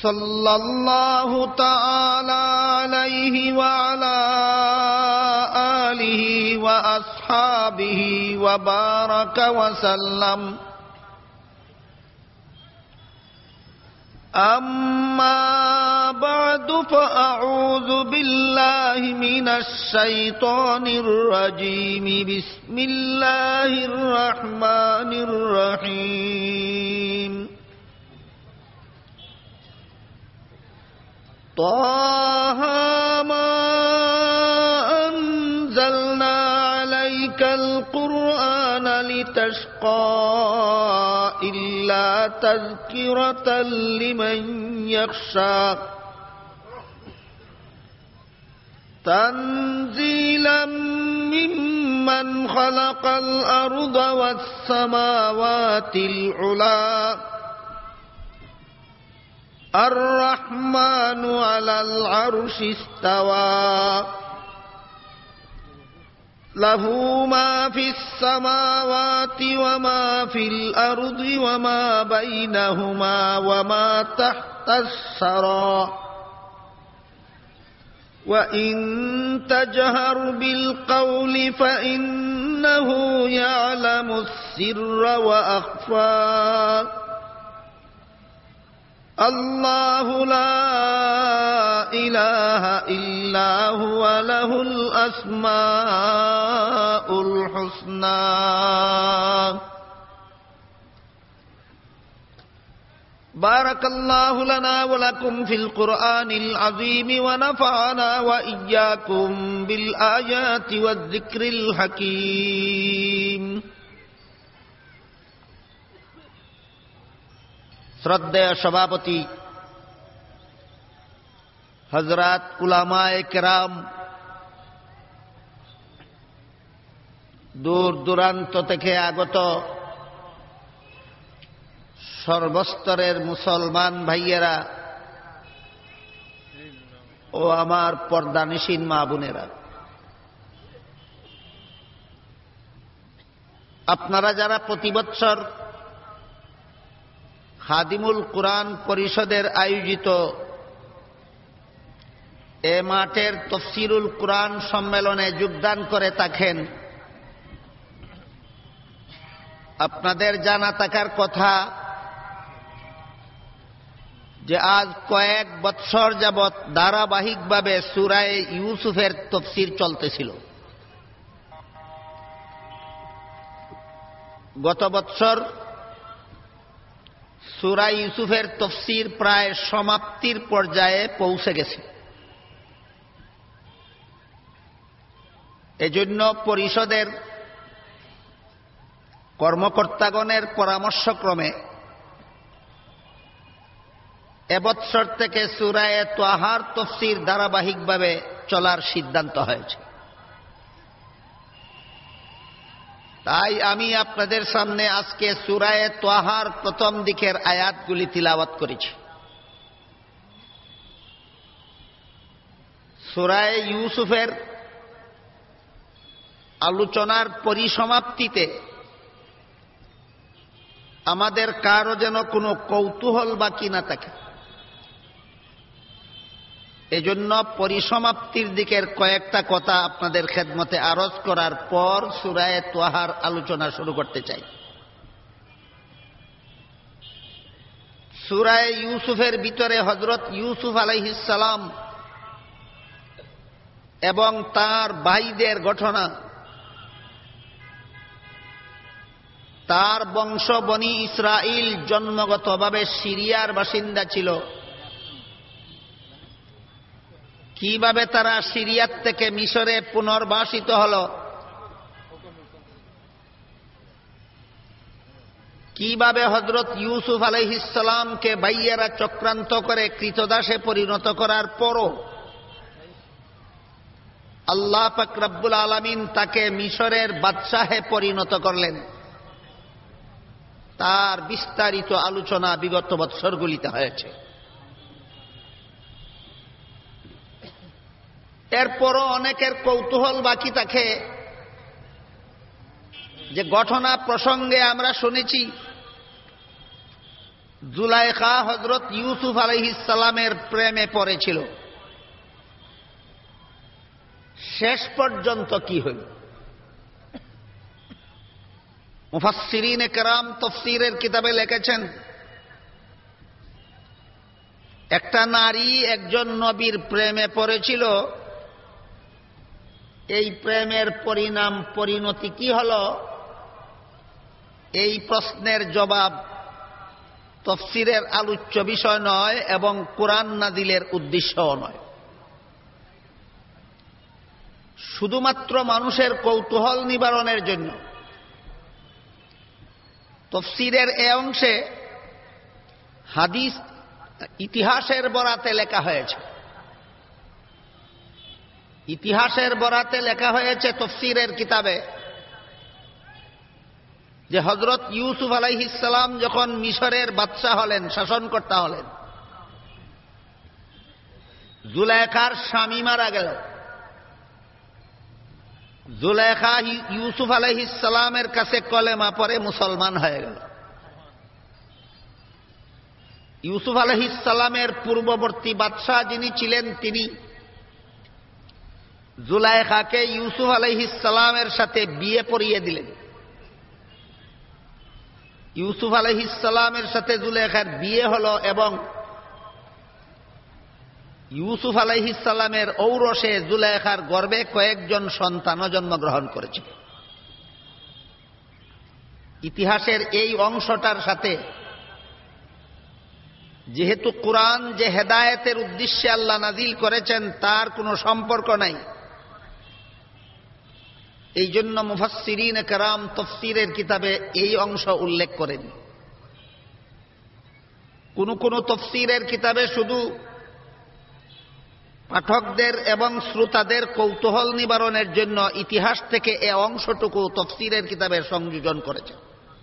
सल्लल्लाहु ताला अलैहि व अला आलिहि व अस्हाबिहि व बारक व सल्लम। अम्मा बअदु फअऊज़ु बिल्लाहि मिनश शैतानिर रजीम। बिस्मिल्लाहिर रहमानिर रहीम। ताहा मा अंज़लना अलैकल कुरआन लितश्क़ा इल्ला तज़किरतल लिमन यख्शा। तंज़ीलन मिम्मन ख़लक़ल अर्ज़ वस्समावातिल उला। अर्रहमानु अलल अर्शि इस्तवा। लहू मा फिस समावाति व मा फिल अर्दि व मा बैनहुमा व मा तहतस सरा। व इन तजहर बिल क़ौलि फ़इन्नहु यअलमुस सिर्र व अख़फ़ा। अल्लाहु ला इलाहा इल्ला हुवा लहुल अस्माउल हुस्ना। बारकल्लाहु लना व लकुम फिल कुरआनिल अज़ीम व नफ़अना व इय्याकुम बिल आयाति वज़्ज़िक्रिल हकीम। শ্রদ্ধেয় সভাপতি হযরত উলামায়ে কেরাম, দূর দূরান্ত থেকে আগত সর্বস্তরের মুসলমান ভাইয়েরা ও আমার পর্দানিশীন মা বোনেরা, আপনারা যারা প্রতি বৎসর খাদিমুল কুরআন পরিষদের আয়োজিত এ মাঠের তাফসীরুল কুরআন সম্মেলনে যোগদান করে থাকেন, আপনাদের জানা থাকার কথা যে আজ কয়েক বৎসর যাবৎ ধারাবাহিকভাবে সূরা ইউসুফের তাফসীর চলতেছিল। গত বৎসর সূরা ইউসুফের তাফসীর প্রায় সমাপ্তির পর্যায়ে পৌঁছে গেছে। এজন্য পরিষদের কর্মকর্তাগণের পরামর্শক্রমে এবৎসর থেকে সূরা তাহার তাফসীর ধারাবাহিকভাবে চলার সিদ্ধান্ত হয়েছে। তাই আমি আপনাদের সামনে আজকে সূরা তাহার প্রথম দিকের আয়াতগুলি তিলাওয়াত করেছি। সূরা ইউসুফের আলোচনার পরিসমাপ্তিতে আমাদের কারো যেন কোনো কৌতূহল বাকি না থাকে, এজন্য পরিসমাপ্তির দিকের কয়েকটা কথা আপনাদের খেদমতে আরজ করার পর সূরা তাহার আলোচনা শুরু করতে চাই। সূরা ইউসুফের ভিতরে হযরত ইউসুফ আলাইহিস সালাম এবং তার ভাইদের ঘটনা, তার বংশ বনি ইসরাইল জন্মগতভাবে সিরিয়ার বাসিন্দা ছিল, কিভাবে তারা সিরিয়ার থেকে মিশরে পুনর্বাসিত হল, কিভাবে হযরত ইউসুফ আলাইহিস সালামকে ভাইয়েরা চক্রান্ত করে কৃতদাসে পরিণত করার পরও আল্লাহ পাক রব্বুল আলামিন তাকে মিশরের বাদশাহে পরিণত করলেন, তার বিস্তারিত আলোচনা বিগত বৎসরগুলিতে হয়েছে। এরপরও অনেকের কৌতূহল বাকি থাকে যে ঘটনা প্রসঙ্গে আমরা শুনেছি জুলাইখা হযরত ইউসুফ আলাইহিস সালামের প্রেমে পড়েছিল। শেষ পর্যন্ত কি হইল? মুফাসসিরিনে কেরাম তাফসীরের কিতাবে লিখেছেন, একটা নারী একজন নবীর প্রেমে পড়েছিল। এই প্রেমের পরিণতি কি হলো? এই প্রশ্নের জবাব তাফসীরের আলোচ্য বিষয় নয় এবং কোরআন নাজিলের উদ্দেশ্যও নয়। শুধুমাত্র মানুষের কৌতূহল নিবারণের জন্য তাফসীরের এই অংশে হাদিস ইতিহাসের বরাতে লেখা হয়েছে। ইতিহাসের বরাতে লেখা হয়েছে তাফসীরের কিতাবে যে হযরত ইউসুফ আলাইহিস সালাম যখন মিশরের বাদশা হলেন, শাসনকর্তা হলেন, জুলাইখার স্বামী মারা গেল। জুলাইখা ইউসুফ আলাইহিস সালামের কাছে কলেমা পড়ে মুসলমান হয়ে গেল। ইউসুফ আলাইহিস সালামের পূর্ববর্তী বাদশা যিনি ছিলেন, তিনি জুলাইখাকে ইউসুফ আলাইহিস সালামের সাথে বিয়ে পড়িয়ে দিলেন। ইউসুফ আলাইহিস সালামের সাথে জুলাইখার বিয়ে হলো এবং ইউসুফ আলাইহিস সালামের ঔরসে জুলাইখার গর্ভে কয়েকজন সন্তানও জন্মগ্রহণ করেছে। ইতিহাসের এই অংশটার সাথে যেহেতু কোরআন যে হেদায়েতের উদ্দেশ্যে আল্লাহ নাজিল করেছেন তার কোনো সম্পর্ক নাই, এই জন্য মুফাসসিরিনে কেরাম তাফসীরের কিতাবে এই অংশ উল্লেখ করেন। কোন তাফসীরের কিতাবে শুধু পাঠকদের এবং শ্রোতাদের কৌতূহল নিবারণের জন্য ইতিহাস থেকে এই অংশটুকু তাফসীরের কিতাবে সংযোজন করেছে।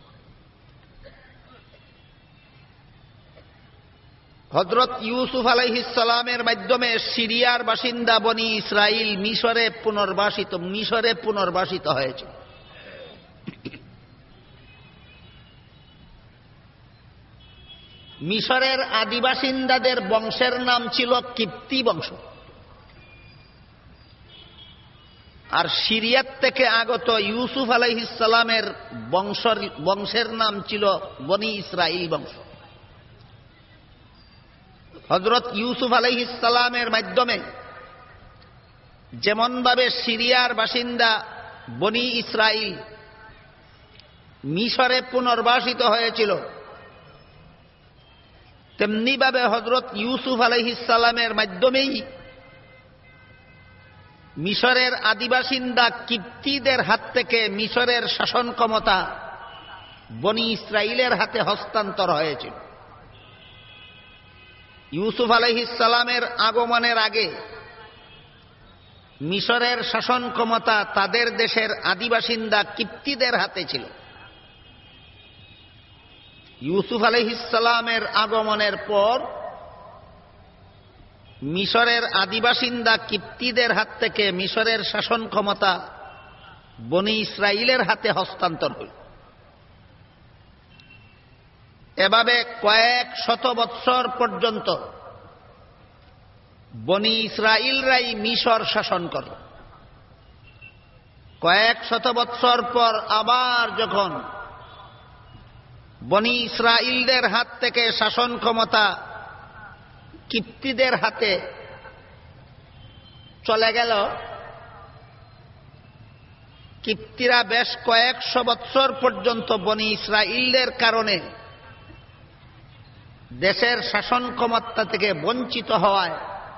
হযরত ইউসুফ আলাইহিস সালামের মাধ্যমে সিরিয়ার বাসিন্দা বনি ইসরাইল মিশরে পুনর্বাসিত হয়েছে। মিশরের আদিবাসিন্দাদের বংশের নাম ছিল কিপ্তি বংশ, আর সিরিয়ার থেকে আগত ইউসুফ আলাইহিস সালামের বংশের নাম ছিল বনি ইসরাইল বংশ। হযরত ইউসুফ আলাইহিস সালামের মাধ্যমে যেমনভাবে সিরিয়ার বাসিন্দা বনি ইসরাইল মিশরে পুনর্বাসিত হয়েছিল, তেমনিভাবে হযরত ইউসুফ আলাইহিস সালামের মাধ্যমেই মিশরের আদিবাসিন্দা কিপ্তিদের হাত থেকে মিশরের শাসন ক্ষমতা বনি ইসরাইলের হাতে হস্তান্তর হয়েছিল। ইউসুফ আলাইহিস সালামের আগমনের আগে মিশরের শাসন ক্ষমতা তাদের দেশের আদিবাসিন্দা কিপ্তিদের হাতে ছিল। ইউসুফ আলাইহিস সালামের আগমনের পর মিশরের আদিবাসিন্দা কিপ্তিদের হাত থেকে মিশরের শাসন ক্ষমতা বনি ইসরাইলের হাতে হস্তান্তর হল। এভাবে কয়েক শত বৎসর পর্যন্ত বনি ইসরাইলরাই মিশর শাসন করল। কয়েক শত বৎসর পর আবার যখন বনি ইসরাইলদের হাত থেকে শাসন ক্ষমতা কিপ্তিদের হাতে চলে গেল, কিপ্তিরা বেশ কয়েকশো বৎসর পর্যন্ত বনি ইসরাইলদের কারণে দেশের শাসন ক্ষমতা থেকে বঞ্চিত হওয়ায়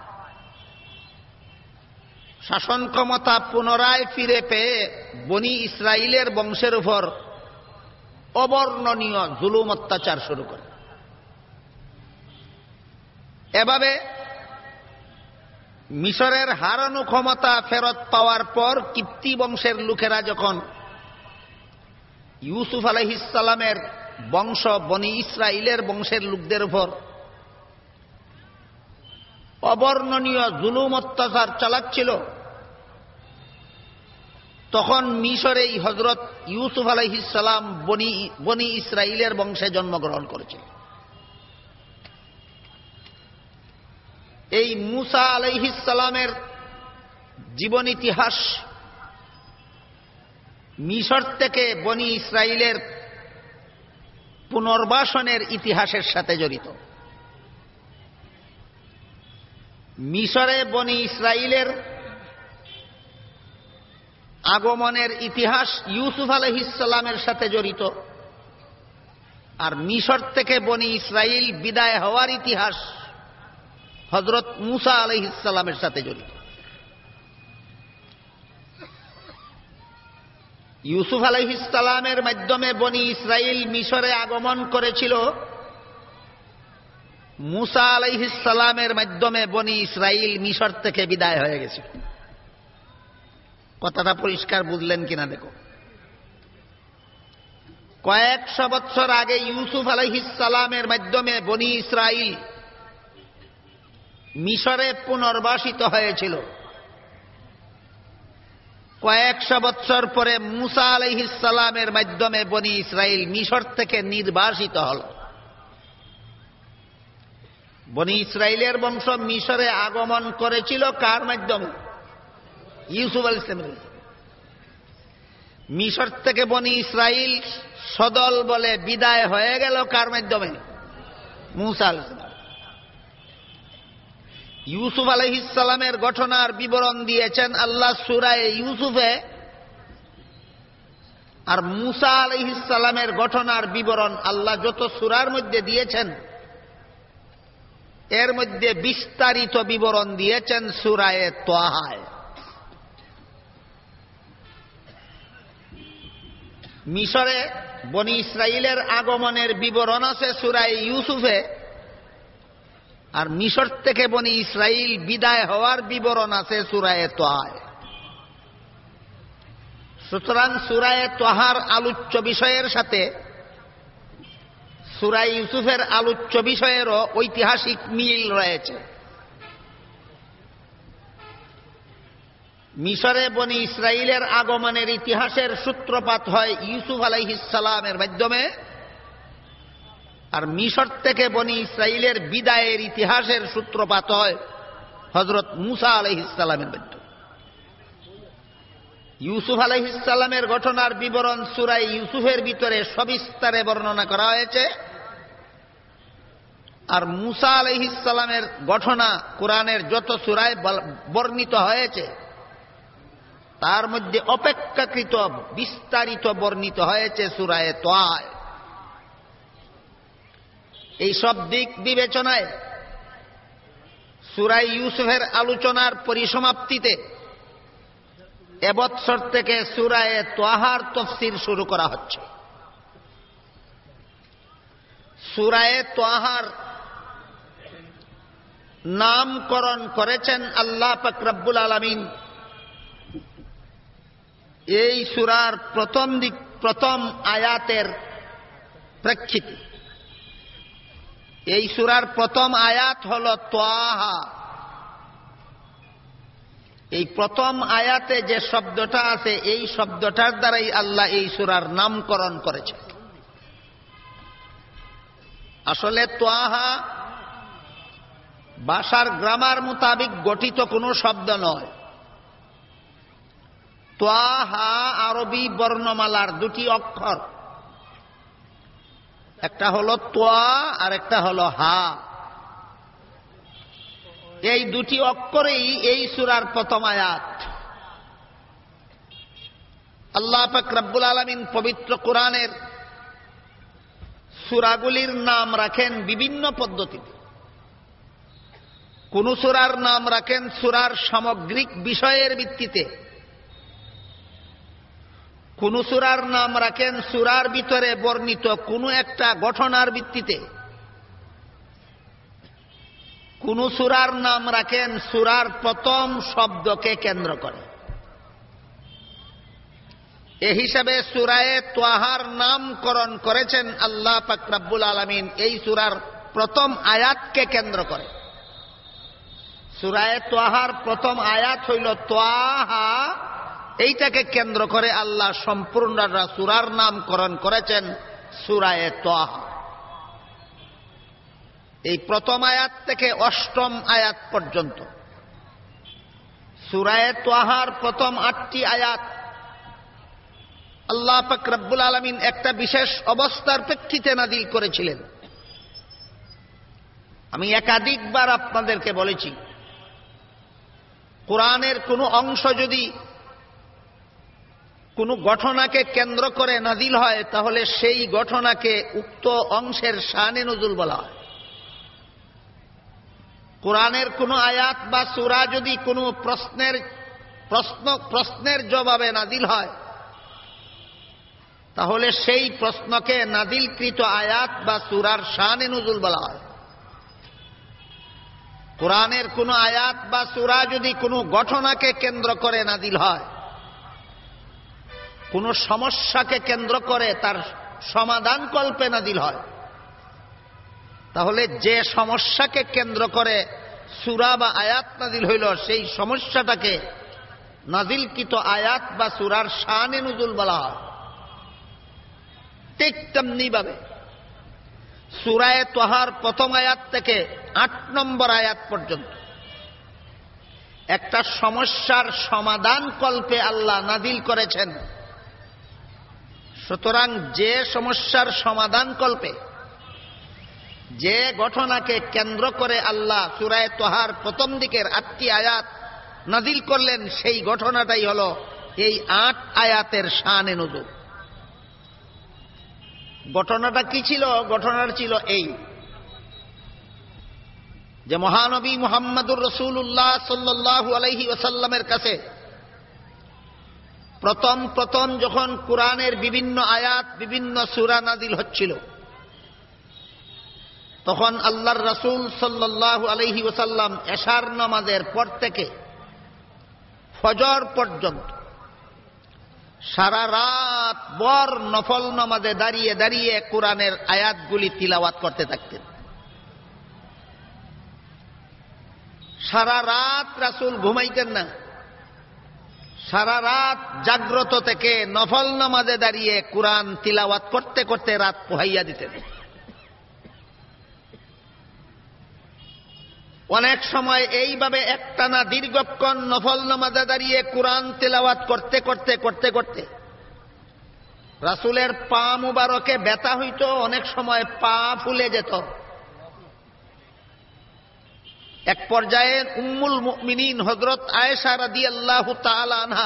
শাসন ক্ষমতা পুনরায় ফিরে পেয়ে বনি ইসরাইলের বংশের উপর অবর্ণনীয় জুলুম অত্যাচার শুরু করে। এভাবে মিশরের হারানো ক্ষমতা ফেরত পাওয়ার পর কিপ্তি বংশের লোকেরা যখন ইউসুফ আলাইহিস সালামের বংশ বনি ইসরাইলের বংশের লোকদের উপর অবর্ণনীয় জুলুম অত্যাচার চালাচ্ছিল, তখন মিশরেই হযরত ইউসুফ আলাইহিস সালাম বনি ইসরাইলের বংশে জন্মগ্রহণ করেছিলেন। এই মূসা আলাইহিস সালামের জীবন ইতিহাস মিশর থেকে বনি ইসরাইলের পুনর্বাসনের ইতিহাসের সাথে জড়িত। মিশরে বনি ইসরাইলের আগমনের ইতিহাস ইউসুফ আলাইহিস সালামের সাথে জড়িত, আর মিশর থেকে বনি ইসরাইল বিদায় হওয়ার ইতিহাস হযরত মূসা আলাইহিস সালামের সাথে জড়িত। ইউসুফ আলাইহিস সালামের মাধ্যমে বনি ইসরাইল মিশরে আগমন করেছিল, মূসা আলাইহিস সালামের মাধ্যমে বনি ইসরাইল মিশর থেকে বিদায় হয়ে গেছিল। কথাটা পরিষ্কার বুঝলেন কিনা দেখো। কয়েকশো বছর আগে ইউসুফ আলাইহিস সালামের মাধ্যমে বনি ইসরাইল মিশরে পুনর্বাসিত হয়েছিল। কয়েকশো বছর পরে মূসা আলাইহিস সালামের মাধ্যমে বনি ইসরাইল মিশর থেকে নির্বাসিত হল। বনি ইসরাইলের বংশ মিশরে আগমন করেছিল কার মাধ্যমে? ইউসুফ আলাইহিস সালাম। মিশর থেকে বনি ইসরাইল সদল বলে বিদায় হয়ে গেল কার মাধ্যমে? মূসা আলাইহিস সালাম। ইউসুফ আলাইহিস সালামের ঘটনার বিবরণ দিয়েছেন আল্লাহ সূরা ইউসুফে, আর মূসা আলাইহিস সালামের ঘটনার বিবরণ আল্লাহ যত সূরার মধ্যে দিয়েছেন এর মধ্যে বিস্তারিত বিবরণ দিয়েছেন সূরা তাহায়। মিশরে বনি ইসরাইলের আগমনের বিবরণ আছে সূরা ইউসুফে, আর মিশর থেকে বনি ইসরাইল বিদায় হওয়ার বিবরণ আছে সূরা তাহায়। সুতরাং সূরা তাহার আলোচ্য বিষয়ের সাথে সূরা ইউসুফের আলোচ্য বিষয়েরও ঐতিহাসিক মিল রয়েছে। মিশরে বনি ইসরাইলের আগমনের ইতিহাসের সূত্রপাত হয় ইউসুফ আলাইহিস সালামের মাধ্যমে, আর মিশর থেকে বনি ইসরাইলের বিদায়ের ইতিহাসের সূত্রপাত হয় হযরত মূসা আলাইহিস সালামের মাধ্যমে। ইউসুফ আলাইহিস সালামের ঘটনার বিবরণ সূরা ইউসুফের ভিতরে সবিস্তারে বর্ণনা করা হয়েছে, আর মূসা আলাইহিস সালামের ঘটনা কোরআনের যত সূরায় বর্ণিত হয়েছে তার মধ্যে অপেক্ষাকৃত বিস্তারিত বর্ণিত হয়েছে সূরা তাহায়। এই সব দিক বিবেচনায় সূরা ইউসুফের আলোচনার পরিসমাপ্তিতে এবছর থেকে সূরা তাহার তাফসীর শুরু করা হচ্ছে। সূরা তাহার নামকরণ করেছেন আল্লাহ পাক রব্বুল আলামিন এই সূরার প্রথম আয়াতের প্রেক্ষিতে। এই সূরার প্রথম আয়াত হল তাহা। এই প্রথম আয়াতে যে শব্দটা আছে এই শব্দটার দ্বারাই আল্লাহ এই সূরার নামকরণ করেছেন। আসলে তাহা ভাষার গ্রামার মোতাবিক গঠিত কোনো শব্দ নয়। তাহা আরবি বর্ণমালার দুটি অক্ষর, একটা হলো তোয়া আর একটা হলো হা। এই দুটি অক্ষরেই এই সূরার প্রথম আয়াত। আল্লাহ পাক রব্বুল আলামিন পবিত্র কোরআনের সূরাগুলির নাম রাখেন বিভিন্ন পদ্ধতিতে। কোন সূরার নাম রাখেন সূরার সামগ্রিক বিষয়ের ভিত্তিতে, কোন সূরার নাম রাখেন সূরার ভিতরে বর্ণিত কোনো একটা ঘটনার ভিত্তিতে, কোন সূরার নাম রাখেন সূরার প্রথম শব্দকে কেন্দ্র করে। এই হিসাবে সূরা তাহার নামকরণ করেছেন আল্লাহ পাক রব্বুল আলামিন এই সূরার প্রথম আয়াতকে কেন্দ্র করে। সূরা তাহার প্রথম আয়াত হইল তাহা, এইটাকে কেন্দ্র করে আল্লাহ সম্পূর্ণ সূরার নামকরণ করেছেন সূরা তাহা। এই প্রথম আয়াত থেকে অষ্টম আয়াত পর্যন্ত সূরা তাহার প্রথম 8টি আয়াত আল্লাহ পাক রব্বুল আলামিন একটা বিশেষ অবস্থার প্রেক্ষিতে নাযিল করেছিলেন। আমি একাধিকবার আপনাদেরকে বলেছি, কোরআনের কোনো অংশ যদি কোনো ঘটনাকে কেন্দ্র করে নাযিল হয় তাহলে সেই ঘটনাকে উক্ত অংশের শানে নুজুল বলা হয়। কোরআনের কোনো আয়াত বা সূরা যদি কোনো প্রশ্নের জবাবে নাযিল হয় তাহলে সেই প্রশ্নকে নাযিলকৃত আয়াত বা সূরার শানে নুজুল বলা হয়। কোরআনের কোনো আয়াত বা সূরা যদি কোনো ঘটনাকে কেন্দ্র করে নাযিল হয়, কোনো সমস্যাকে কেন্দ্র করে তার সমাধান কল্পে নাযিল হয়, তাহলে যে সমস্যাকে কেন্দ্র করে সূরা বা আয়াত নাযিল হইল সেই সমস্যাটাকে নাযিলকৃত আয়াত বা সূরার শানে নুজুল বলা হয়। ঠিক তেমনি ভাবে সূরা তাহার প্রথম আয়াত থেকে 8 নম্বর আয়াত পর্যন্ত একটা সমস্যার সমাধান কল্পে আল্লাহ নাযিল করেছেন। সুতরাং যে সমস্যার সমাধান কল্পে যে ঘটনাকে কেন্দ্র করে আল্লাহ সূরা তাহার প্রথম দিকের 8টি আয়াত নাযিল করলেন, সেই ঘটনাটাই হলো এই 8 আয়াতের শানে নুজুল। ঘটনাটা কি ছিল? ঘটনাটা ছিল এই যে মহানবী মুহাম্মদুর রাসূলুল্লাহ সাল্লাল্লাহু আলাইহি ওয়াসাল্লামের কাছে প্রথম যখন কুরআনের বিভিন্ন আয়াত বিভিন্ন সূরা নাযিল হচ্ছিল, তখন আল্লাহর রাসূল সাল্লাল্লাহু আলাইহি ওয়াসাল্লাম এশার নামাজের পর থেকে ফজর পর্যন্ত সারা রাত ভর নফল নামাজে দাঁড়িয়ে দাঁড়িয়ে কুরআনের আয়াতগুলি তিলাওয়াত করতে থাকতেন। সারা রাত রাসূল ঘুমাইতেন না, সারা রাত জাগ্রত থেকে নফল নামাজে দাঁড়িয়ে কুরআন তিলাওয়াত করতে করতে রাত পোহাইয়া দিতেন। অনেক সময় এইভাবে একটানা দীর্ঘক্ষণ নফল নামাজে দাঁড়িয়ে কুরআন তিলাওয়াত করতে করতে করতে করতে রাসূলের পা মুবারকে ব্যথা হইত, অনেক সময় পা ফুলে যেত। এক পর্যায়ে উম্মুল মুমিনিন হযরত আয়েশা রাদিয়াল্লাহু তাআলা আনহা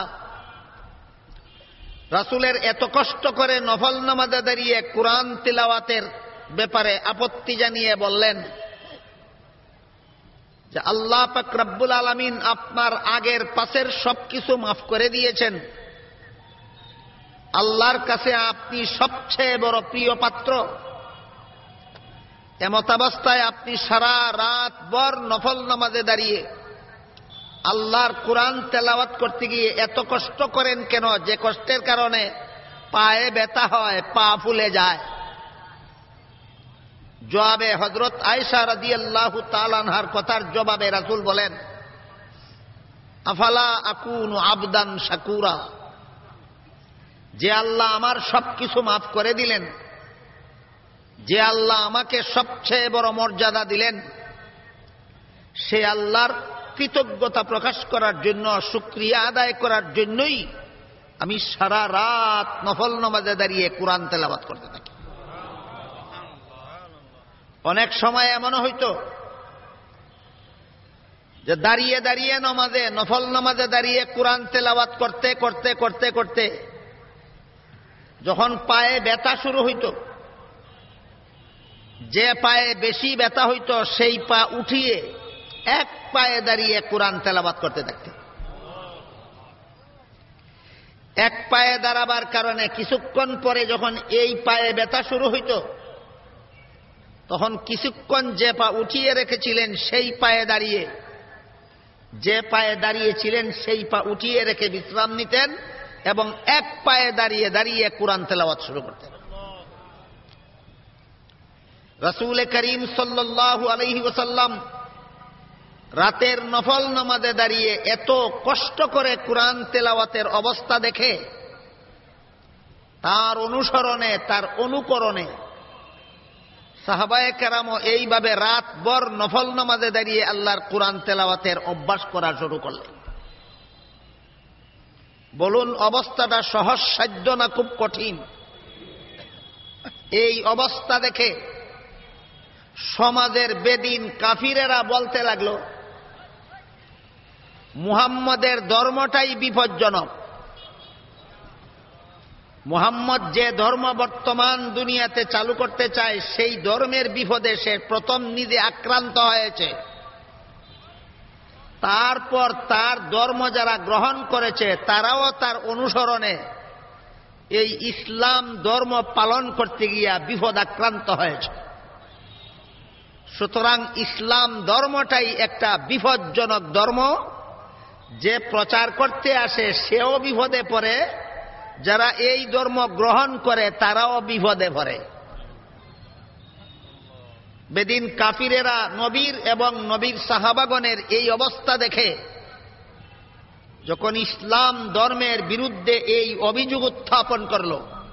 রাসূলের এত কষ্ট করে নফল নামাজে দাঁড়িয়ে কুরআন তিলাওয়াতের ব্যাপারে আপত্তি জানিয়ে বললেন যে আল্লাহ পাক রব্বুল আলামিন আপনার আগের পাশের সবকিছু মাফ করে দিয়েছেন, আল্লাহর কাছে আপনি সবচেয়ে বড় প্রিয় পাত্র। এমতাবস্থায় আপনি সারা রাত ভর নফল নামাজে দাঁড়িয়ে আল্লাহর কুরআন তেলাওয়াত করতে গিয়ে এত কষ্ট করেন কেন, যে কষ্টের কারণে পায়ে ব্যথা হয়, পা ফুলে যায়? জবাবে হযরত আয়েশা রাদিয়াল্লাহু তাআলা আনহার কথার জবাবে রাসূল বলেন, আফালা আকুনু আবদান শাকুরা, যে আল্লাহ আমার সবকিছু মাফ করে দিলেন, যে আল্লাহ আমাকে সবচেয়ে বড় মর্যাদা দিলেন, সে আল্লাহর কৃতজ্ঞতা প্রকাশ করার জন্য, শুকরিয়া আদায় করার জন্যই আমি সারা রাত নফল নামাজে দাঁড়িয়ে কুরআন তেলাওয়াত করতে থাকি। অনেক সময় এমন হইতো যে দাঁড়িয়ে দাঁড়িয়ে নফল নামাজে দাঁড়িয়ে কুরআন তেলাওয়াত করতে করতে করতে করতে যখন পায়ে ব্যথা শুরু হইত, যে পায়ে বেশি ব্যথা হইত সেই পা উঠিয়ে এক পায়ে দাঁড়িয়ে কুরআন তেলাওয়াত করতে থাকতেন। এক পায়ে দাঁড়াবার কারণে কিছুক্ষণ পরে যখন এই পায়ে ব্যথা শুরু হইত, তখন কিছুক্ষণ যে পা উঠিয়ে রেখেছিলেন সেই পায়ে দাঁড়িয়ে, যে পায়ে দাঁড়িয়েছিলেন সেই পা উঠিয়ে রেখে বিশ্রাম নিতেন এবং এক পায়ে দাঁড়িয়ে দাঁড়িয়ে কুরআন তেলাওয়াত শুরু করতেন। রাসূল করিম সাল্লাল্লাহু আলাইহি ওয়াসাল্লাম রাতের নফল নামাজে দাঁড়িয়ে এত কষ্ট করে কুরআন তেলাওয়াতের অবস্থা দেখে তার অনুসরণে, তার অনুকরণে সাহাবায়ে কেরামও এইভাবে রাতভর নফল নামাজে দাঁড়িয়ে আল্লাহর কোরআন তেলাওয়াতের অভ্যাস করা শুরু করলেন। বলুন, অবস্থাটা সহজসাধ্য না খুব কঠিন? এই অবস্থা দেখে সমাজের বেদিন কাফিরেরা বলতে লাগলো, মুহাম্মদের ধর্মটাই বিপজ্জনক। মুহাম্মদ যে ধর্ম বর্তমান দুনিয়াতে চালু করতে চায়, সেই ধর্মের বিপদে সে প্রথম নিজে আক্রান্ত হয়েছে, তারপর তার ধর্ম যারা গ্রহণ করেছে তারাও তার অনুসরণে এই ইসলাম ধর্ম পালন করতে গিয়া বিপদ আক্রান্ত হয়েছে। সুতরাং ইসলাম ধর্মটাই একটা বিপজ্জনক ধর্ম। যে প্রচার করতে আসে সেও বিপদে পড়ে, যারা এই ধর্ম গ্রহণ করে তারাও বিপদে পড়ে। বেদিন কাফিরেরা নবীর এবং নবীর সাহাবাগণের এই অবস্থা দেখে যখন ইসলাম ধর্মের বিরুদ্ধে এই অভিযোগ উত্থাপন করল,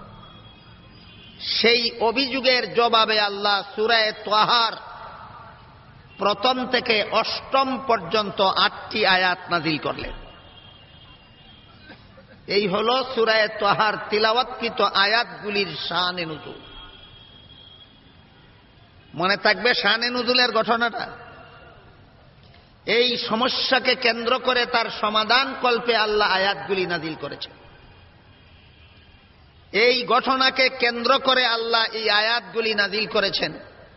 সেই অভিযোগের জবাবে আল্লাহ সূরা তাহার প্রথম থেকে অষ্টম পর্যন্ত 8টি আয়াত নাজিল করলেন। এই হল সূরা তাহার তিলাওয়াতকৃত আয়াতগুলির শানে নুজুল। মনে থাকবে শানে নুজুলের ঘটনাটা। এই সমস্যাকে কেন্দ্র করে তার সমাধান কল্পে আল্লাহ আয়াতগুলি নাজিল করেছেন। এই ঘটনাকে কেন্দ্র করে আল্লাহ এই আয়াতগুলি নাজিল করেছেন।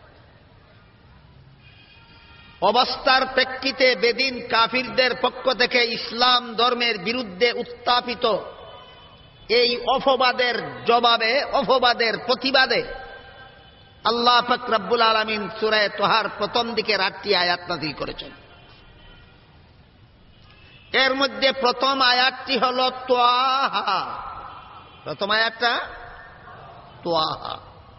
অবস্থার প্রেক্ষিতে বেদিন কাফিরদের পক্ষ থেকে ইসলাম ধর্মের বিরুদ্ধে উত্থাপিত এই অপবাদের জবাবে, অপবাদের প্রতিবাদে আল্লাহ পাক রব্বুল আলামিন সূরা তাহার প্রথম দিকের 8টি আয়াত নাযিল করেছেন। এর মধ্যে প্রথম আয়াতটি হল তাহা। প্রথম আয়াতটা তাহা।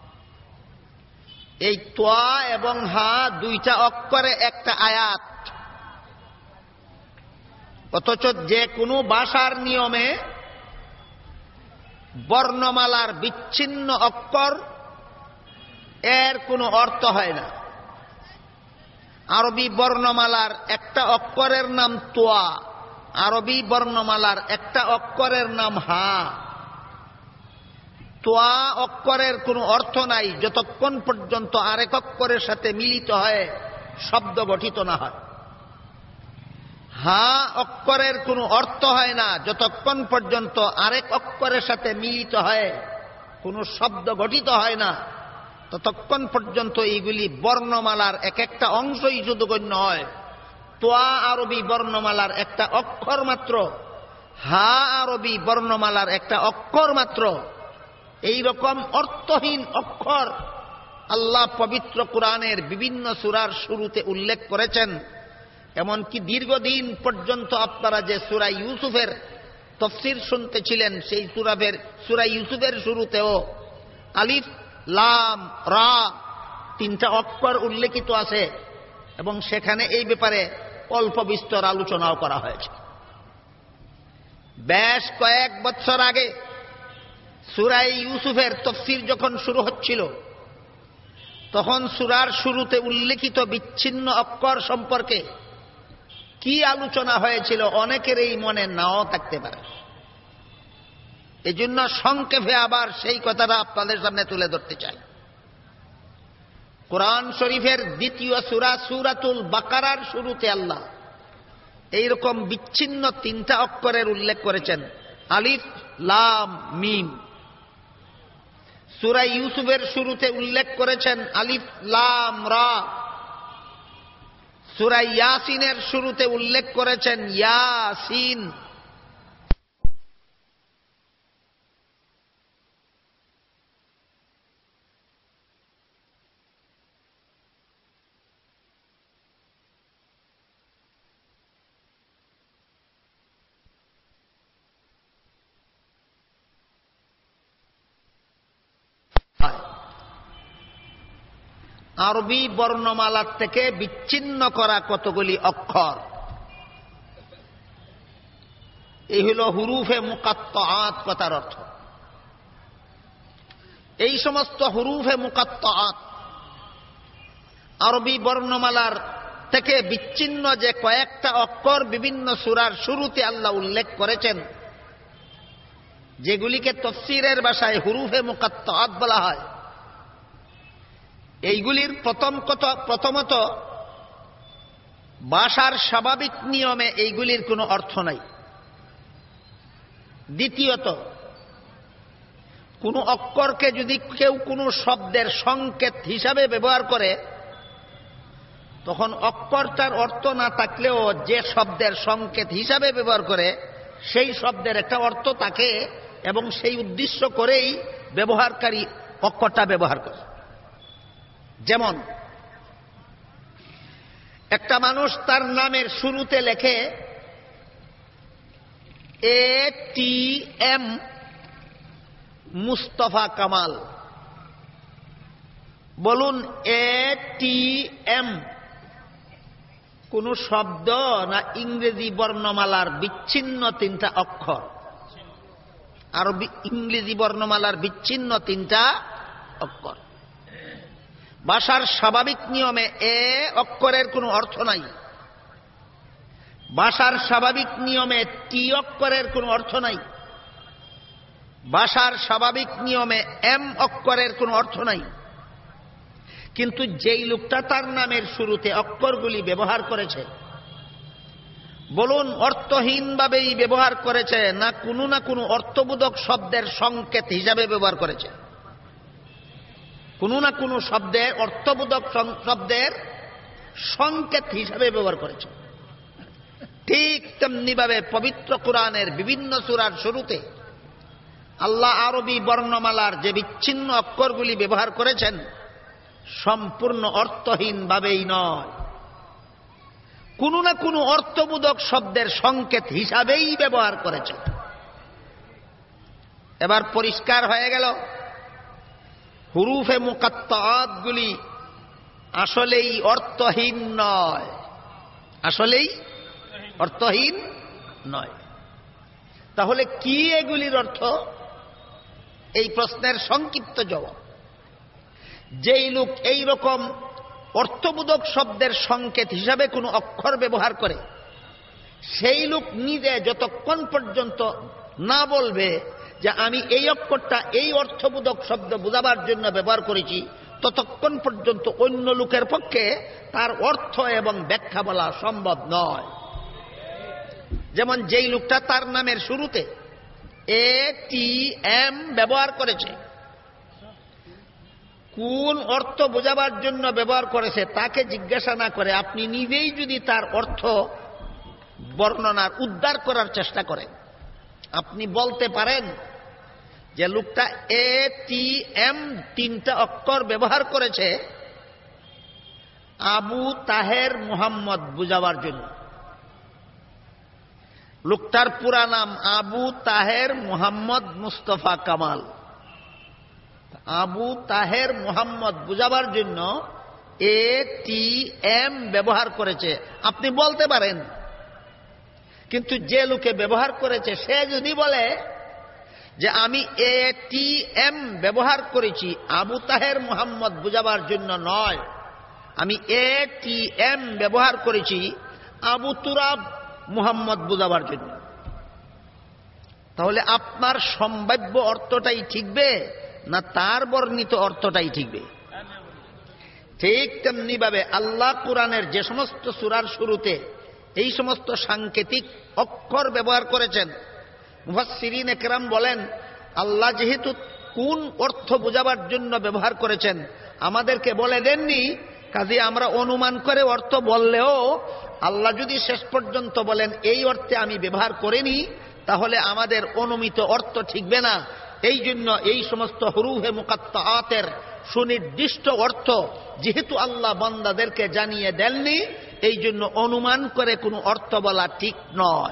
এই তোয়া এবং হা দুইটা অক্ষরে একটা আয়াত, অথচ যে কোনো ভাষার নিয়মে বর্ণমালার বিচ্ছিন্ন অক্ষর এর কোনো অর্থ হয় না। আরবি বর্ণমালার একটা অক্ষরের নাম তোয়া, আরবি বর্ণমালার একটা অক্ষরের নাম হা। তোয়া অক্ষরের কোনো অর্থ নাই যতক্ষণ পর্যন্ত আরেক অক্ষরের সাথে মিলিত হয়ে শব্দ গঠিত না হয়। হা অক্ষরের কোনো অর্থ হয় না যতক্ষণ পর্যন্ত আরেক অক্ষরের সাথে মিলিত হয়ে কোনো শব্দ গঠিত হয় না, ততক্ষণ পর্যন্ত এইগুলি বর্ণমালার এক একটা অংশই শুধু গণ্য হয়। তোয়া আরবি বর্ণমালার একটা অক্ষর মাত্র, হা আরবি বর্ণমালার একটা অক্ষর মাত্র। এই রকম অর্থহীন অক্ষর আল্লাহ পবিত্র কোরআনের বিভিন্ন সূরার শুরুতে উল্লেখ করেছেন। এমনকি দীর্ঘদিন পর্যন্ত আপনারা যে সূরা ইউসুফের তাফসীর শুনতেছিলেন, সেই সূরা ইউসুফের শুরুতেও আলিফ লাম রা 3টা অক্ষর উল্লেখিত আছে এবং সেখানে এই ব্যাপারে অল্প বিস্তর আলোচনাও করা হয়েছে। বেশ কয়েক বছর আগে সূরা ইউসুফের তাফসীর যখন শুরু হচ্ছিল, তখন সূরার শুরুতে উল্লেখিত বিচ্ছিন্ন অক্ষর সম্পর্কে কি আলোচনা হয়েছিল অনেকের এই মনে নাও থাকতে পারে। এজন্য সংক্ষেপে আবার সেই কথাটা আপনাদের সামনে তুলে ধরতে চাই। কোরআন শরীফের দ্বিতীয় সূরা সূরাতুল বাকারার শুরুতে আল্লাহ এইরকম বিচ্ছিন্ন 3টা অক্ষরের উল্লেখ করেছেন, আলিফ লাম মিম। সূরা ইউসুফের শুরুতে উল্লেখ করেছেন আলিফ লাম রা। সূরা ইয়াসিনের শুরুতে উল্লেখ করেছেন ইয়াসিন। আরবি বর্ণমালার থেকে বিচ্ছিন্ন করা কতগুলি অক্ষর, এই হল হুরুফে মুকাত্তাআত কথার অর্থ। এই সমস্ত হুরুফে মুকাত্তাআত আরবি বর্ণমালার থেকে বিচ্ছিন্ন যে কয়েকটা অক্ষর বিভিন্ন সূরার শুরুতে আল্লাহ উল্লেখ করেছেন, যেগুলিকে তাফসীরের ভাষায় হুরুফে মুকাত্তাআত বলা হয়, এইগুলির প্রথমত ভাষার স্বাভাবিক নিয়মে এইগুলির কোনো অর্থ নাই। দ্বিতীয়ত, কোনো অক্ষরকে যদি কেউ কোনো শব্দের সংকেত হিসাবে ব্যবহার করে, তখন অক্ষরটার অর্থ না থাকলেও যে শব্দের সংকেত হিসাবে ব্যবহার করে সেই শব্দের একটা অর্থ থাকে এবং সেই উদ্দেশ্য করেই ব্যবহারকারী অক্ষরটা ব্যবহার করে। যেমন একটা মানুষ তার নামের শুরুতে লেখে ATM মুস্তফা কামাল। বলুন, ATM কোন শব্দ না ইংরেজি বর্ণমালার বিচ্ছিন্ন তিনটা অক্ষর? আরবি ইংরেজি বর্ণমালার বিচ্ছিন্ন তিনটা অক্ষর। ভাষার স্বাভাবিক নিয়মে অক্ষরের কোনো অর্থ নাই। ভাষার স্বাভাবিক নিয়মে টি অক্ষরের কোনো অর্থ নাই। ভাষার স্বাভাবিক নিয়মে এম অক্ষরের কোনো অর্থ নাই। কিন্তু যেই লোকটা তার নামের শুরুতে অক্ষরগুলি ব্যবহার করেছে, বলুন অর্থহীনভাবেই ব্যবহার করেছে না কোনো অর্থবোধক শব্দের সংকেত হিসাবে ব্যবহার করেছে? কোনো না কোনো শব্দের অর্থবোধক শব্দের সংকেত হিসাবে ব্যবহার করেছে। ঠিক তেমনিভাবে পবিত্র কোরআনের বিভিন্ন সূরার শুরুতে আল্লাহ আরবি বর্ণমালার যে বিচ্ছিন্ন অক্ষরগুলি ব্যবহার করেছেন, সম্পূর্ণ অর্থহীনভাবেই নয়, কোনো না কোনো অর্থবোধক শব্দের সংকেত হিসাবেই ব্যবহার করেছেন। এবার পরিষ্কার হয়ে গেল, হুরুফে মুকাত্তাআত গুলি আসলেই অর্থহীন নয়, আসলেই অর্থহীন নয়। তাহলে কি এগুলির অর্থ? এই প্রশ্নের সংক্ষিপ্ত জবাব, যেই লোক এই রকম অর্থবোধক শব্দের সংকেত হিসাবে কোনো অক্ষর ব্যবহার করে, সেই লোক নিজে যতক্ষণ পর্যন্ত না বলবে যে আমি এই অক্ষরটা এই অর্থবোধক শব্দ বোঝাবার জন্য ব্যবহার করেছি, ততক্ষণ পর্যন্ত অন্য লোকের পক্ষে তার অর্থ এবং ব্যাখ্যা বলা সম্ভব নয়। যেমন যেই লোকটা তার নামের শুরুতে ATM ব্যবহার করেছে, কোন অর্থ বোঝাবার জন্য ব্যবহার করেছে তাকে জিজ্ঞাসা না করে আপনি নিজেই যদি তার অর্থ বর্ণনার উদ্ধার করার চেষ্টা করেন, আপনি বলতে পারেন যে লোকটা ATM তিনটা অক্ষর ব্যবহার করেছে আবু তাহের মুহাম্মদ বুঝাবার জন্য। লোকটার পুরা নাম আবু তাহের মুহাম্মদ মুস্তফা কামাল। আবু তাহের মুহাম্মদ বুঝাবার জন্য ATM ব্যবহার করেছে, আপনি বলতে পারেন। কিন্তু যে লোকে ব্যবহার করেছে সে যদি বলে যে আমি ATM ব্যবহার করেছি আবু তাহের মুহাম্মদ বুঝাবার জন্য নয়, আমি ATM ব্যবহার করেছি আবু তুরাব মুহাম্মদ বুঝাবার জন্য, তাহলে আপনার সম্ভাব্য অর্থটাই ঠিকবে না তার বর্ণিত অর্থটাই ঠিকবে? ঠিক তেমনি ভাবে আল্লাহ কোরআনের যে সমস্ত সূরার শুরুতে এই সমস্ত সাংকেতিক অক্ষর ব্যবহার করেছেন, মুফাসসিরিন একরাম বলেন আল্লাহ যেহেতু কোন অর্থ বোঝাবার জন্য ব্যবহার করেছেন আমাদেরকে বলে দেননি, কাজে আমরা অনুমান করে অর্থ বললেও আল্লাহ যদি শেষ পর্যন্ত বলেন এই অর্থে আমি ব্যবহার করিনি, তাহলে আমাদের অনুমিত অর্থ ঠিকবে না। এই জন্য এই সমস্ত হুরুফে মুকাত্তাআতের সুনির্দিষ্ট অর্থ যেহেতু আল্লাহ বান্দাদেরকে জানিয়ে দেননি, এই জন্য অনুমান করে কোনো অর্থ বলা ঠিক নয়।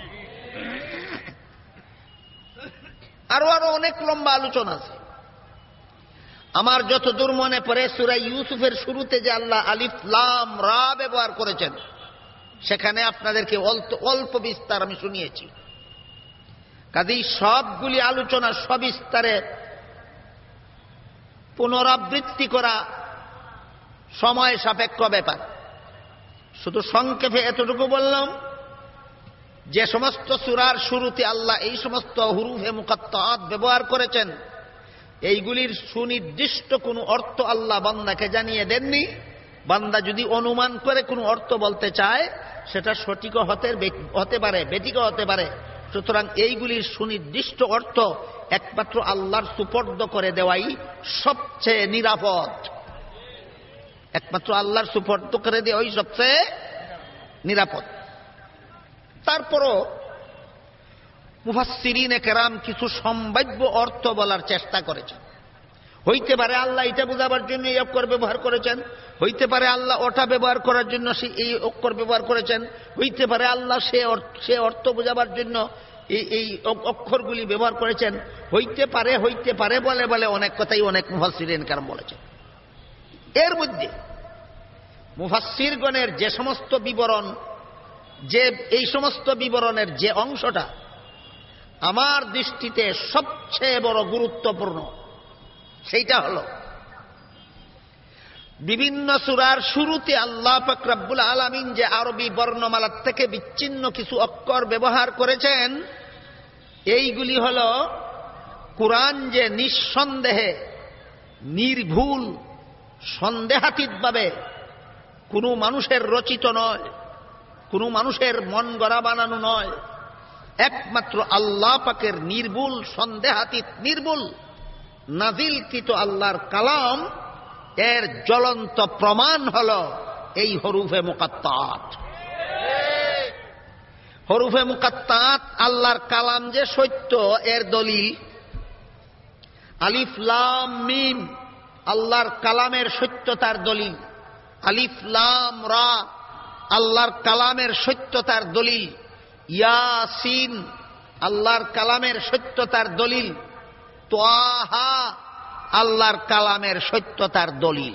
আরো অনেক লম্বা আলোচনা আছে। আমার যতদূর মনে পড়ে সূরা ইউসুফের শুরুতে যে আল্লাহ আলিফ লাম রা ব্যবহার করেছেন, সেখানে আপনাদেরকে অল্প বিস্তার আমি শুনিয়েছি। কাজেই সবগুলি আলোচনা সবিস্তারে পুনরাবৃত্তি করা সময় সাপেক্ষ ব্যাপার। শুধু সংক্ষেপে এতটুকু বললাম, যে সমস্ত সূরার শুরুতে আল্লাহ এই সমস্ত হুরুফে মুকাত্তাআত ব্যবহার করেছেন, এইগুলির সুনির্দিষ্ট কোনো অর্থ আল্লাহ বান্দাকে জানিয়ে দেননি। বান্দা যদি অনুমান করে কোনো অর্থ বলতে চায়, সেটা সঠিকও হতে পারে, বেঠিকও হতে পারে। সুতরাং এইগুলির সুনির্দিষ্ট অর্থ একমাত্র আল্লাহর সুপর্দ করে দেওয়াই সবচেয়ে নিরাপদ। একমাত্র আল্লাহর সুপর্দ করে দেওয়াই সবচেয়ে নিরাপদ। তারপরও মুফাসসিরিনে কেরাম কিছু সম্ভাব্য অর্থ বলার চেষ্টা করেছেন। হইতে পারে আল্লাহ এটা বোঝাবার জন্য এই অক্ষর ব্যবহার করেছেন, হইতে পারে আল্লাহ ওটা ব্যবহার করার জন্য এই অক্ষর ব্যবহার করেছেন, হইতে পারে আল্লাহ সে অর্থ বোঝাবার জন্য এই অক্ষরগুলি ব্যবহার করেছেন, হইতে পারে বলে বলে অনেক কথাই অনেক মুফাসসিরিনে কেরাম বলেছেন। এর মধ্যে মুফাসসিরগণের যে সমস্ত বিবরণ, যে এই সমস্ত বিবরণের যে অংশটা আমার দৃষ্টিতে সবচেয়ে বড় গুরুত্বপূর্ণ, সেইটা হলো বিভিন্ন সূরার শুরুতে আল্লাহ পাক রব্বুল আলামিন যে আরবি বর্ণমালার থেকে বিচ্ছিন্ন কিছু অক্ষর ব্যবহার করেছেন, এইগুলি হলো কুরআন যে নিঃসন্দেহে, নির্ভুল, সন্দেহাতীতভাবে কোনো মানুষের রচিত নয়, কোনো মানুষের মন গড়া বানানো নয়, একমাত্র আল্লাহ পাকের নির্ভুল, সন্দেহাতীত, নির্ভুল নাজিলকৃত আল্লাহর কালাম। এর জ্বলন্ত প্রমাণ হল এই হরুফে মুকাত্তাআত। হরুফে মুকাত্তাআত আল্লাহর কালাম যে সত্য, এর দলিল। আলিফ লাম মিম আল্লাহর কালামের সত্যতার দলিল। আলিফ লাম রা আল্লাহর কালামের সত্যতার দলিল। ইয়াসিন আল্লাহর কালামের সত্যতার দলিল। ত্বাহা আল্লাহর কালামের সত্যতার দলিল।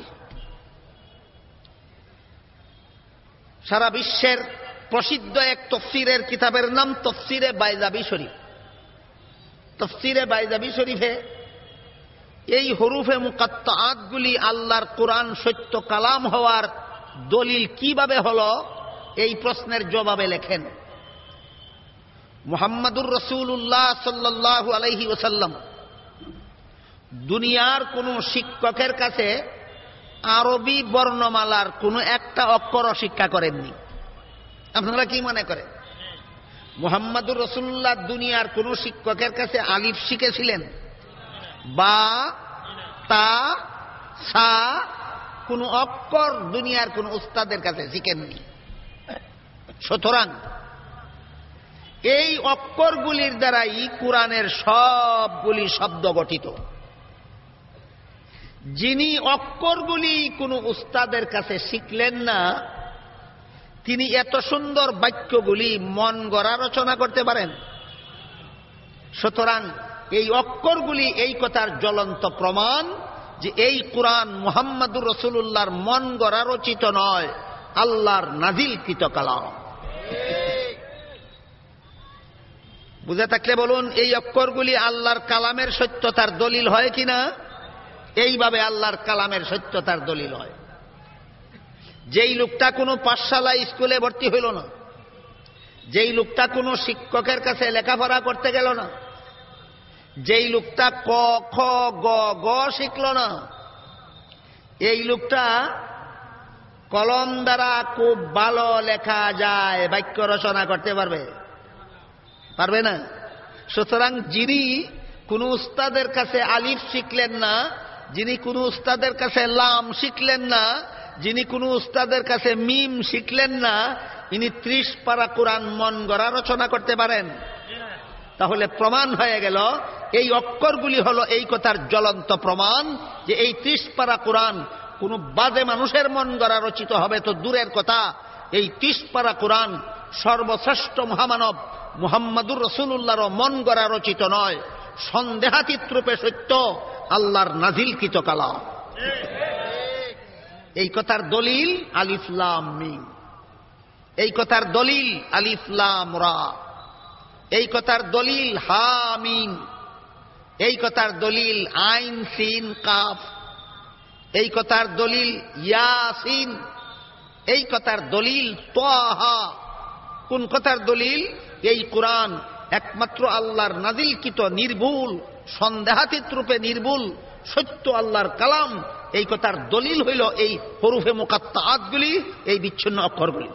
সারা বিশ্বের প্রসিদ্ধ এক তাফসীরের কিতাবের নাম তাফসীরে বাইজাবি শরীফ। তাফসীরে বাইজাবি শরীফে এই হরুফে মুকাত্তাআতগুলি আল্লাহর কোরআন সত্য কালাম হওয়ার দলিল কিভাবে হলো, এই প্রশ্নের জবাবে লেখেন, মুহাম্মাদুর রাসূলুল্লাহ সাল্লাল্লাহু আলাইহি ওয়াসাল্লাম দুনিয়ার কোন শিক্ষকের কাছে আরবি বর্ণমালার কোনো একটা অক্ষর শিক্ষা করেননি। আপনারা কি মনে করেন? মুহাম্মাদুর রাসূলুল্লাহ দুনিয়ার কোন শিক্ষকের কাছে আলিফ শিখেছিলেন? বা, তা, সা কোন অক্ষর দুনিয়ার কোন উস্তাদের কাছে শিখেননি। সুতরাং এই অক্ষরগুলির দ্বারাই কুরআনের সবগুলি শব্দ গঠিত। যিনি অক্ষরগুলি কোনো উস্তাদের কাছে শিখলেন না, তিনি এত সুন্দর বাক্যগুলি মন গড়া রচনা করতে পারেন? সুতরাং এই অক্ষরগুলি এই কথার জ্বলন্ত প্রমাণ যে এই কুরআন মুহাম্মাদুর রাসূলুল্লাহর মন গড়া রচিত নয়, আল্লাহর নাজিলকৃত কালাম। বুঝে থাকলে বলুন, এই অক্ষরগুলি আল্লাহর কালামের সত্যতার দলিল হয় কিনা? এইভাবে আল্লাহর কালামের সত্যতার দলিল হয়। যেই লোকটা কোনো পাঠশালা স্কুলে ভর্তি হইল না, যেই লোকটা কোনো শিক্ষকের কাছে লেখাপড়া করতে গেল না, যেই লোকটা ক খ গ গ শিখল না, এই লোকটা কলম দ্বারা খুব ভালো লেখা যায় বাক্য রচনা করতে পারবে? পারবে না। সুতরাং যিনি কোনো উস্তাদের কাছে আলিফ শিখলেন না, যিনি কোনো উস্তাদের কাছে লাম শিখলেন না, যিনি কোনো উস্তাদের কাছে মিম শিখলেন না, ইনি 30 পারা কোরআন মন গড়া রচনা করতে পারেন? তাহলে প্রমাণ হয়ে গেল এই অক্ষরগুলি হলো এই কথার জ্বলন্ত প্রমাণ যে এই 30 পারা কোরআন কোনো বাজে মানুষের মন গড়া রচিত হবে তো দূরের কথা, এই 30 পারা কোরআন সর্বশ্রেষ্ঠ মহামানব মুহাম্মাদুর রাসূলুল্লাহর মন গড়া রচিত নয়, সন্দেহাতীত রূপে সত্য আল্লাহর নাজিলকৃত কালাম। এই কথার দলিল আলিফ লাম মিম, এই কথার দলিল আলিফ লাম রা, এই কথার দলিল হা মিম, এই কথার দলিল আইন সিন কাফ, এই কথার দলিল ইয়াসিন, এই কথার দলিল তাহা। কোন কথার দলিল? এই কোরআন একমাত্র আল্লাহর নাজিলকৃত নির্ভুল, সন্দেহাতীত রূপে নির্ভুল সত্য আল্লাহর কালাম। এই কথার দলিল হইল এই হরুফে মুকাত্তাআতগুলি, এই বিচ্ছিন্ন অক্ষরগুলি।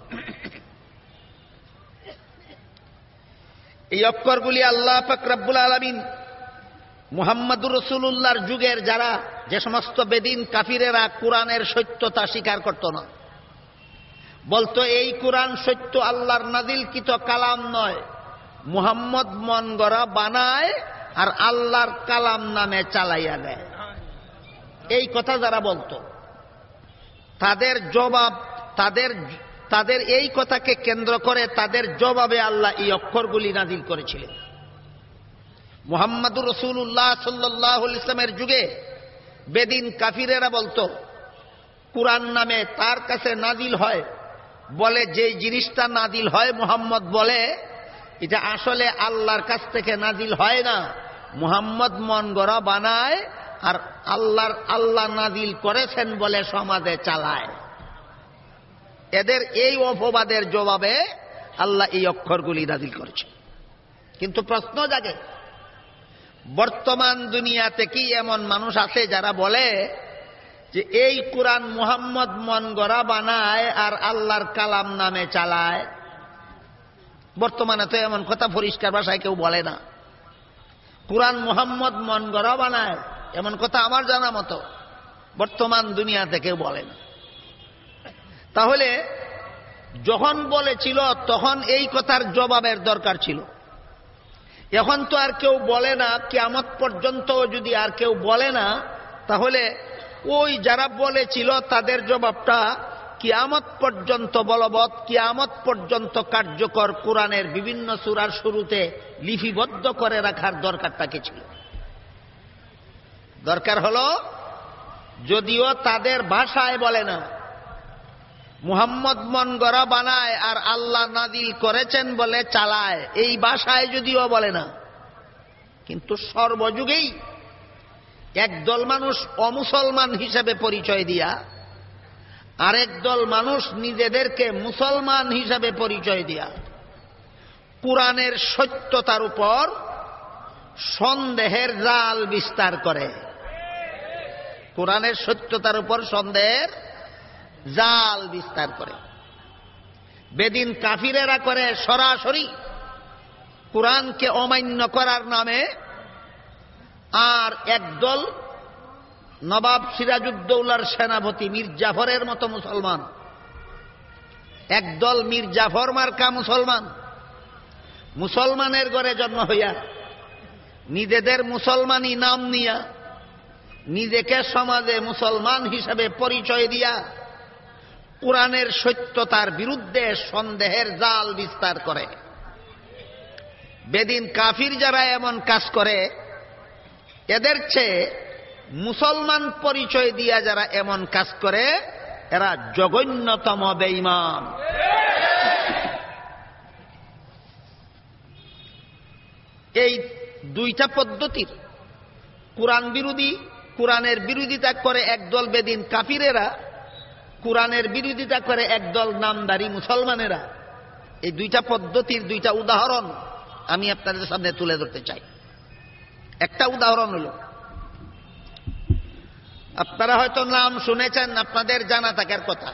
এই অক্ষরগুলি আল্লাহ পাক রব্বুল আলামিন মুহাম্মদুর রাসূলুল্লাহর যুগের যারা যে সমস্ত বেদিন কাফিরেরা কোরআনের সত্যতা স্বীকার করত না, বলতো এই কোরআন সত্য আল্লাহর নাজিলকৃত কালাম নয়, মুহাম্মদ মন গড়া বানায় আর আল্লাহর কালাম নামে চালাইয়া দেয়। এই কথা যারা বলতো তাদের জবাব, তাদের এই কথাকে কেন্দ্র করে তাদের জবাবে আল্লাহ এই অক্ষরগুলি নাজিল করেছিলেন। মুহাম্মদুর রাসূলুল্লাহ সাল্লাল্লাহু আলাইহি ওয়াসাল্লামের যুগে বেদিন কাফিরেরা বলতো কুরআন নামে তার কাছে নাজিল হয়, বলে যে জিনিসটা নাজিল হয় মুহাম্মদ বলে এটা আসলে আল্লাহর কাছ থেকে নাজিল হয় না, মুহাম্মদ মন গড়া বানায় আর আল্লাহ নাজিল করেছেন বলে সমাজে চালায়। এদের এই অপবাদের জবাবে আল্লাহ এই অক্ষরগুলি নাজিল করেছেন। কিন্তু প্রশ্ন জাগে, বর্তমান দুনিয়াতে কি এমন মানুষ আছে যারা বলে যে এই কুরআন মুহাম্মদ মন গড়া বানায় আর আল্লাহর কালাম নামে চালায়? বর্তমানে তো এমন কথা পরিষ্কার ভাষায় কেউ বলে না। কুরআন মুহাম্মদ মন গড়া বানায় এমন কথা আমার জানা মতো বর্তমান দুনিয়াতে কেউ বলে না। তাহলে যখন বলেছিল তখন এই কথার জবাবের দরকার ছিল। এখন তো আর কেউ বলে না, কিয়ামত পর্যন্ত যদি আর কেউ বলে না, তাহলে ওই যারা বলেছিল তাদের জবাবটা কিয়ামত পর্যন্ত বলবৎ, কিয়ামত পর্যন্ত কার্যকর কোরআনের বিভিন্ন সূরার শুরুতে লিপিবদ্ধ করে রাখার দরকারটা কি ছিল? দরকার হলো, যদিও তাদের ভাষায় বলে না, মুহাম্মদ মন গড়া বানায় আর আল্লাহ নাজিল করেছেন বলে চালায়, এই ভাষায় যদিও বলে না, কিন্তু সর্বযুগেই একদল মানুষ অমুসলমান হিসেবে পরিচয় দিয়া আরেক দল মানুষ নিজেদেরকে মুসলমান হিসেবে পরিচয় দিয়া কুরআনের সত্যতার উপর সন্দেহের জাল বিস্তার করে। কুরআনের সত্যতার উপর সন্দেহের জাল বিস্তার করে। বেদিন কাফিরেরা করে সরাসরি কুরআনকে অমান্য করার নামে, আর একদল নবাব সিরাজউদ্দৌলার সেনাপতি মীর জাফরের মতো মুসলমান, একদল মীর জাফর মার্কা মুসলমান, মুসলমানের ঘরে জন্ম হইয়া নিজেদের মুসলমানি নাম নিয়া নিজেকে সমাজে মুসলমান হিসাবে পরিচয় দিয়া কুরআনের সত্যতার বিরুদ্ধে সন্দেহের জাল বিস্তার করে। বেদিন কাফির যারা এমন কাজ করে, এদের চেয়ে মুসলমান পরিচয় দিয়া যারা এমন কাজ করে, এরা জঘন্যতম বেঈমান। এই দুইটা পদ্ধতির কুরআন বিরোধী, কুরআনের বিরোধিতা করে একদল বেদিন কাফিরেরা, কুরআনের বিরোধিতা করে একদল নামদারি মুসলমানেরা। এই দুইটা পদ্ধতির দুইটা উদাহরণ আমি আপনাদের সামনে তুলে ধরতে চাই। একটা উদাহরণ হলো, আপনারা হয়তো নাম শুনেছেন, আপনাদের জানা থাকার কথা,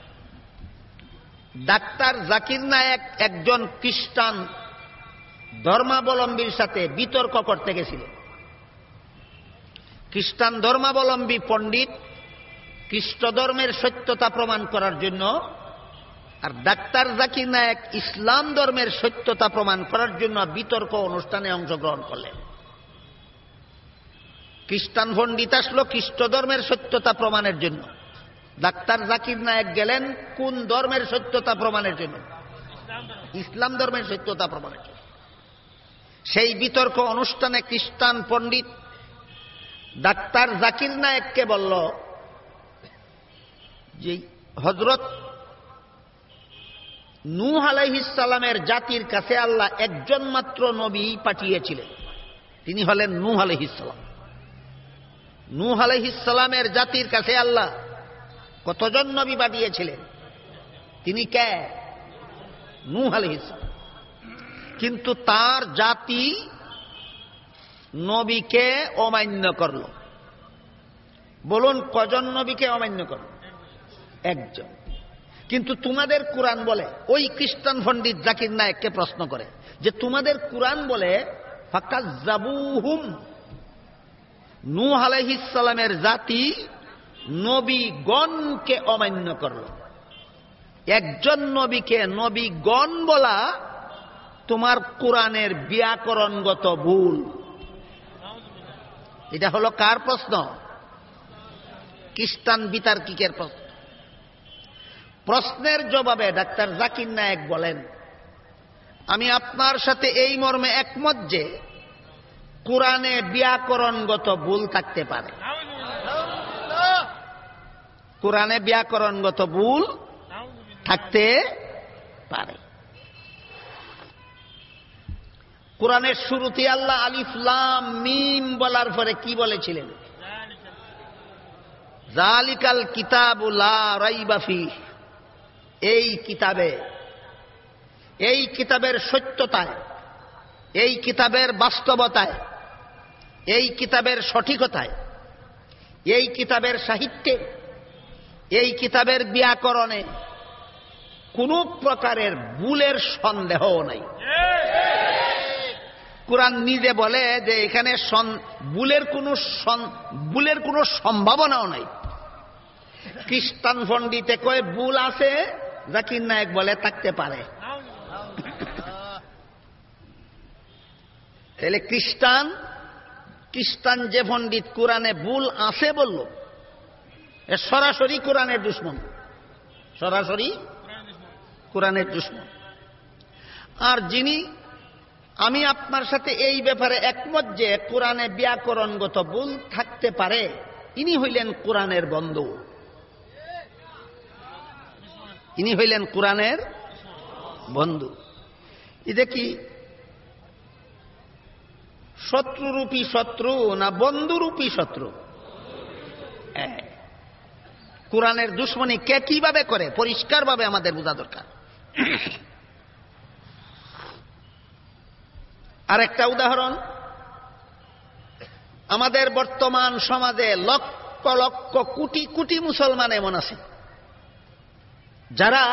ডাক্তার জাকির নায়েক একজন খ্রিস্টান ধর্মাবলম্বীর সাথে বিতর্ক করতে গেছিলেন। খ্রিস্টান ধর্মাবলম্বী পণ্ডিত খ্রিস্ট ধর্মের সত্যতা প্রমাণ করার জন্য, আর ডাক্তার জাকির নায়েক ইসলাম ধর্মের সত্যতা প্রমাণ করার জন্য বিতর্ক অনুষ্ঠানে অংশগ্রহণ করলেন। খ্রিস্টান পণ্ডিত আসলো খ্রিস্ট ধর্মের সত্যতা প্রমাণের জন্য, ডাক্তার জাকির নায়েক গেলেন কোন ধর্মের সত্যতা প্রমাণের জন্য? ইসলাম ধর্মের সত্যতা প্রমাণের জন্য। সেই বিতর্ক অনুষ্ঠানে খ্রিস্টান পণ্ডিত ডাক্তার জাকির নায়েককে বলল যে হযরত নূহ আলাইহিস সালামের জাতির কাছে আল্লাহ একজন মাত্র নবী পাঠিয়েছিলেন, তিনি হলেন নূহ আলাইহিস সালাম। নূহ আলাইহিস সালামের জাতির কাছে আল্লাহ কতজন নবী পাঠিয়েছিলেন? তিনি কে? নূহ আলাইহিস সালাম। কিন্তু তার জাতি নবীকে অমান্য করল। বলুন কজন নবীকে অমান্য করল? একজন। কিন্তু তোমাদের কোরআন বলে, ওই খ্রিস্টান পণ্ডিত জাকির নায়েককে প্রশ্ন করে যে তোমাদের কোরআন বলে ফাকাজ্জাবুহুম, নূহ আলাইহিস সালামের জাতি নবীগণকে অমান্য করল। একজন নবীকে নবীগণ বলা তোমার কোরআনের ব্যাকরণগত ভুল। এটা হলো কার প্রশ্ন? খ্রিস্টান বিতার্কিকের প্রশ্ন। প্রশ্নের জবাবে ডাক্তার জাকির নায়েক বলেন, আমি আপনার সাথে এই মর্মে একমত যে কোরআনে ব্যাকরণগত ভুল থাকতে পারে। কোরআনে ব্যাকরণগত ভুল থাকতে পারে। কোরআনের শুরুতে আল্লাহ আলিফ লাম মিম বলার পরে কি বলেছিলেন? যালিকাল কিতাবু লা রাইবা ফীহ। এই কিতাবের সত্যতায়, এই কিতাবের বাস্তবতায়, এই কিতাবের সঠিকতায়, এই কিতাবের সাহিত্যে, এই কিতাবের ব্যাকরণে কোন প্রকারের ভুলের সন্দেহও নাই। কোরআন নিজে বলে যে এখানে ভুলের কোনো সম্ভাবনাও নাই। খ্রিস্টান পণ্ডিতে কয় ভুল আছে, জাকির নায়েক বলে থাকতে পারে। তাহলে খ্রিস্টান যে পণ্ডিত কোরআনে ভুল আছে বলল, এ সরাসরি কোরআনের দুশমন, সরাসরি কোরআনের দুশমন। আর যিনি, আমি আপনার সাথে এই ব্যাপারে একমত যে কোরআনে ব্যাকরণগত ভুল থাকতে পারে, ইনি হইলেন কোরআনের বন্ধু, ইনি হইলেন কোরআনের বন্ধু। এটা কি শত্রুরূপী শত্রু না বন্ধুরূপী শত্রু? কোরআনের দুশ্মনী কে কিভাবে করে পরিষ্কারভাবে আমাদের বোঝা দরকার। আরেকটা উদাহরণ, আমাদের বর্তমান সমাজে লক্ষ লক্ষ কোটি কোটি মুসলমান এমন আছে যারা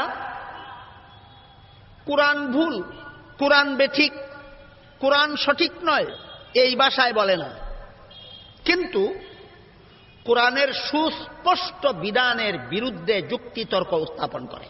কোরআন ভুল, কোরআন বেঠিক, কোরআন সঠিক নয় এই ভাষায় বলে না, কিন্তু কোরআনের সুস্পষ্ট বিধানের বিরুদ্ধে যুক্তিতর্ক উত্থাপন করে।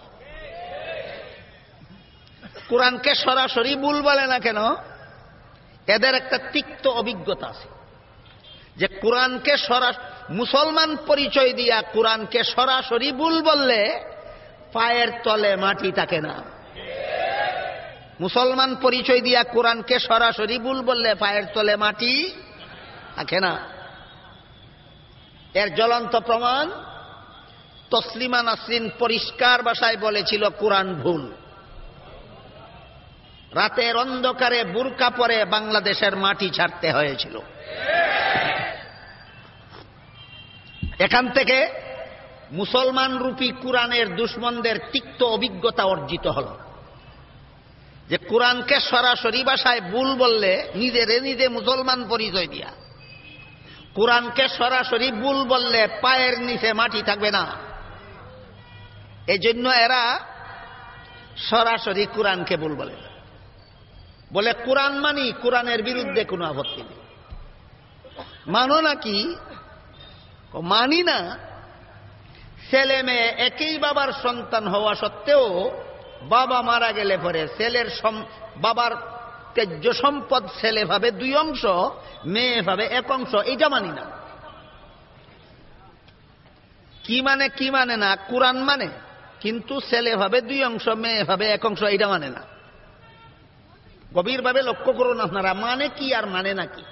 কোরআনকে সরাসরি ভুল বলে না কেন? এদের একটা তিক্ত অভিজ্ঞতা আছে যে কোরআনকে মুসলমান পরিচয় দিয়া কোরআনকে সরাসরি ভুল বললে পায়ের তলে মাটি থাকে না। মুসলমান পরিচয় দিয়া কোরআনকে সরাসরি ভুল বললে পায়ের তলে মাটি থাকে না। এর জ্বলন্ত প্রমাণ তসলিমা নাসরিন পরিষ্কার ভাষায় বলেছিল কোরআন ভুল। রাতের অন্ধকারে বুরকা পরে বাংলাদেশের মাটি ছাড়তে হয়েছিল। এখান থেকে মুসলমান রূপী কোরআনের দুশমনদের তিক্ত অভিজ্ঞতা অর্জিত হল যে কোরআনকে সরাসরি ভাষায় ভুল বললে নিজে মুসলমান পরিচয় দিয়া, কোরআনকে সরাসরি ভুল বললে পায়ের নিচে মাটি থাকবে না। এই জন্য এরা সরাসরি কোরআনকে ভুল বলে, বলে কোরআন মানি, কোরআনের বিরুদ্ধে কোনো আপত্তি নেই। মানো নাকি? মানি না। ছেলে মেয়ে একই বাবার সন্তান হওয়া সত্ত্বেও বাবা মারা গেলে পরে ছেলের বাবার ত্যায্য সম্পদ ছেলে ভাবে 2 অংশ, মেয়ে ভাবে 1 অংশ, এটা মানি না। কি মানে না? কোরআন মানে, কিন্তু ছেলে ভাবে 2 অংশ, মেয়ে ভাবে 1 অংশ, এটা মানে না। গভীরভাবে লক্ষ্য করুন আপনারা, মানে কি আর মানে না কি।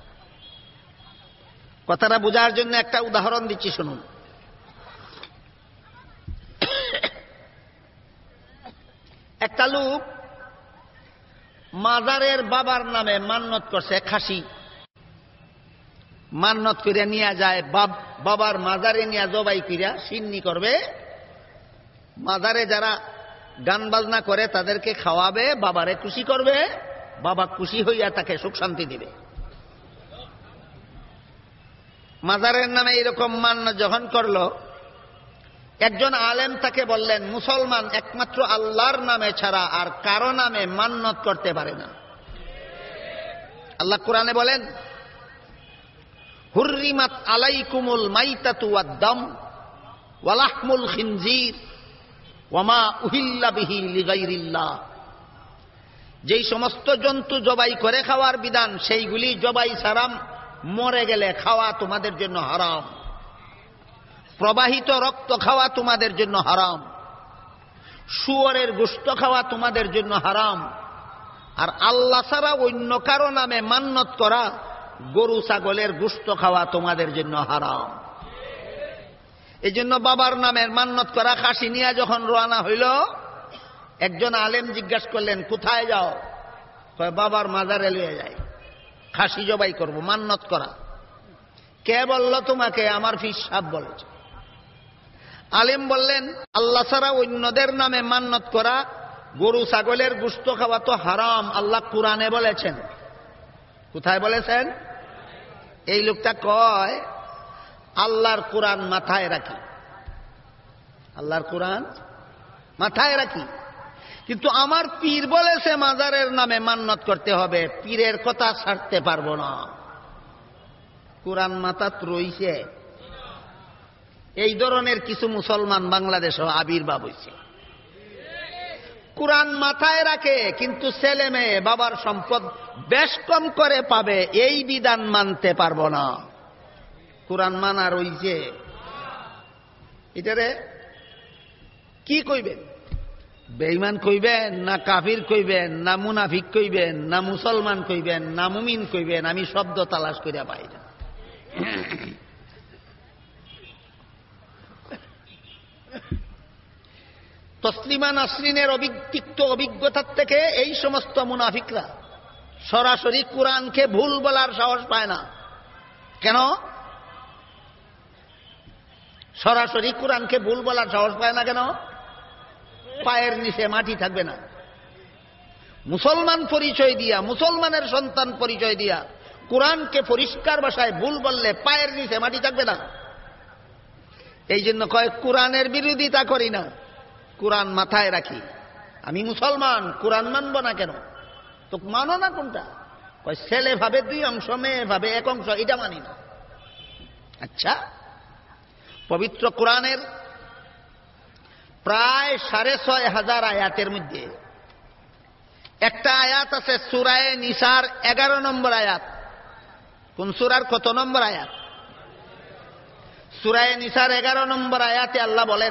কথাটা বোঝার জন্য একটা উদাহরণ দিচ্ছি, শুনুন। একটা লোক মাজারের বাবার নামে মান্নত করছে খাসি। মান্নত করে নিয়ে যায়, বাবার মাজারে নিয়ে জবাই করিয়া সিন্নি করবে, মাজারে যারা গান বাজনা করে তাদেরকে খাওয়াবে, বাবারে খুশি করবে, বাবা খুশি হইয়া তাকে সুখ শান্তি দিবে। মাজারের নামে এরকম মান্য যখন করল, একজন আলেম তাকে বললেন, মুসলমান একমাত্র আল্লাহর নামে ছাড়া আর কারো নামে মান্নত করতে পারে না। আল্লাহ কোরআনে বলেন, হুররিমাত আলাইকুমুল মাইতাতু ওয়াদ-দাম ওয়া লাহমুল খিনজির ওয়া মা উহিল্লা বিহি লিগাইরিল্লাহ। যেই সমস্ত জন্তু জবাই করে খাওয়ার বিধান, সেইগুলি জবাই ছাড়া মরে গেলে খাওয়া তোমাদের জন্য হারাম। প্রবাহিত রক্ত খাওয়া তোমাদের জন্য হারাম, শুয়োরের গোশত খাওয়া তোমাদের জন্য হারাম, আর আল্লাহ ছাড়া অন্য কারো নামে মান্নত করা, গরু ছাগলের গোশত খাওয়া তোমাদের জন্য হারাম। এই জন্য বাবার নামের মান্নত করা খাসি নিয়ে যখন রওনা হইল, একজন আলেম জিজ্ঞাসা করলেন, কোথায় যাও? কয়, বাবার মাজারে লইয়া যাই, খাসি জবাই করব, মান্নত করা। কে বলল তোমাকে? আমার পীর সাহেব বলেছে। আলেম বললেন, আল্লাহ ছাড়া অন্যদের নামে মান্নত করা, গরু ছাগলের গোশত খাওয়া তো হারাম, আল্লাহ কোরআনে বলেছেন। কোথায় বলেছেন? এই লোকটা কয়, আল্লাহর কোরআন মাথায় রাখি, আল্লাহর কোরআন মাথায় রাখি, কিন্তু আমার পীর বলেছে মাজারের নামে মান্নত করতে হবে, পীরের কথা ছাড়তে পারবো না। কোরআন মাথাত রইছে। এই ধরনের কিছু মুসলমান বাংলাদেশও আবির্ভাব হয়েছে। কোরআন মাথায় রাখে, কিন্তু ছেলে মেয়ে বাবার সম্পদ বেশ কম করে পাবে, এই বিধান মানতে পারবো না। কোরআন মানা রইছে। এটারে কি কইবেন? বেঈমান কইবেন, না কাফির কইবেন, না মুনাফিক কইবেন, না মুসলমান কইবেন, না মুমিন কইবেন? আমি শব্দ তালাশ করিয়া পাই না। তসলিমা নাসরিনের তিক্ত অভিজ্ঞতার থেকে এই সমস্ত মুনাফিকরা সরাসরি কোরআনকে ভুল বলার সাহস পায় না। কেন সরাসরি কোরআনকে ভুল বলার সাহস পায় না? কেন? পায়ের নিচে মাটি থাকবে না। মুসলমান পরিচয় দিয়া, মুসলমানের সন্তান পরিচয় দিয়া কোরআনকে পরিষ্কার ভাষায় ভুল বললে পায়ের নিচে মাটি থাকবে না। এই জন্য কয়, কোরআনের বিরোধিতা করি না, কোরআন মাথায় রাখি। আমি মুসলমান, কোরআন মানব না কেন? তো মানো না কোনটা? কয়, ছেলে ভাবে দুই অংশ, মেয়ে ভাবে এক অংশ, এটা মানি না। আচ্ছা, পবিত্র কোরআনের প্রায় 6,500 আয়াতের মধ্যে একটা আয়াত আছে সূরা নিসার 11 নম্বর আয়াত। কোন সূরার কত নম্বর আয়াত? সূরা নিসার 11 নম্বর আয়াতে আল্লাহ বলেন,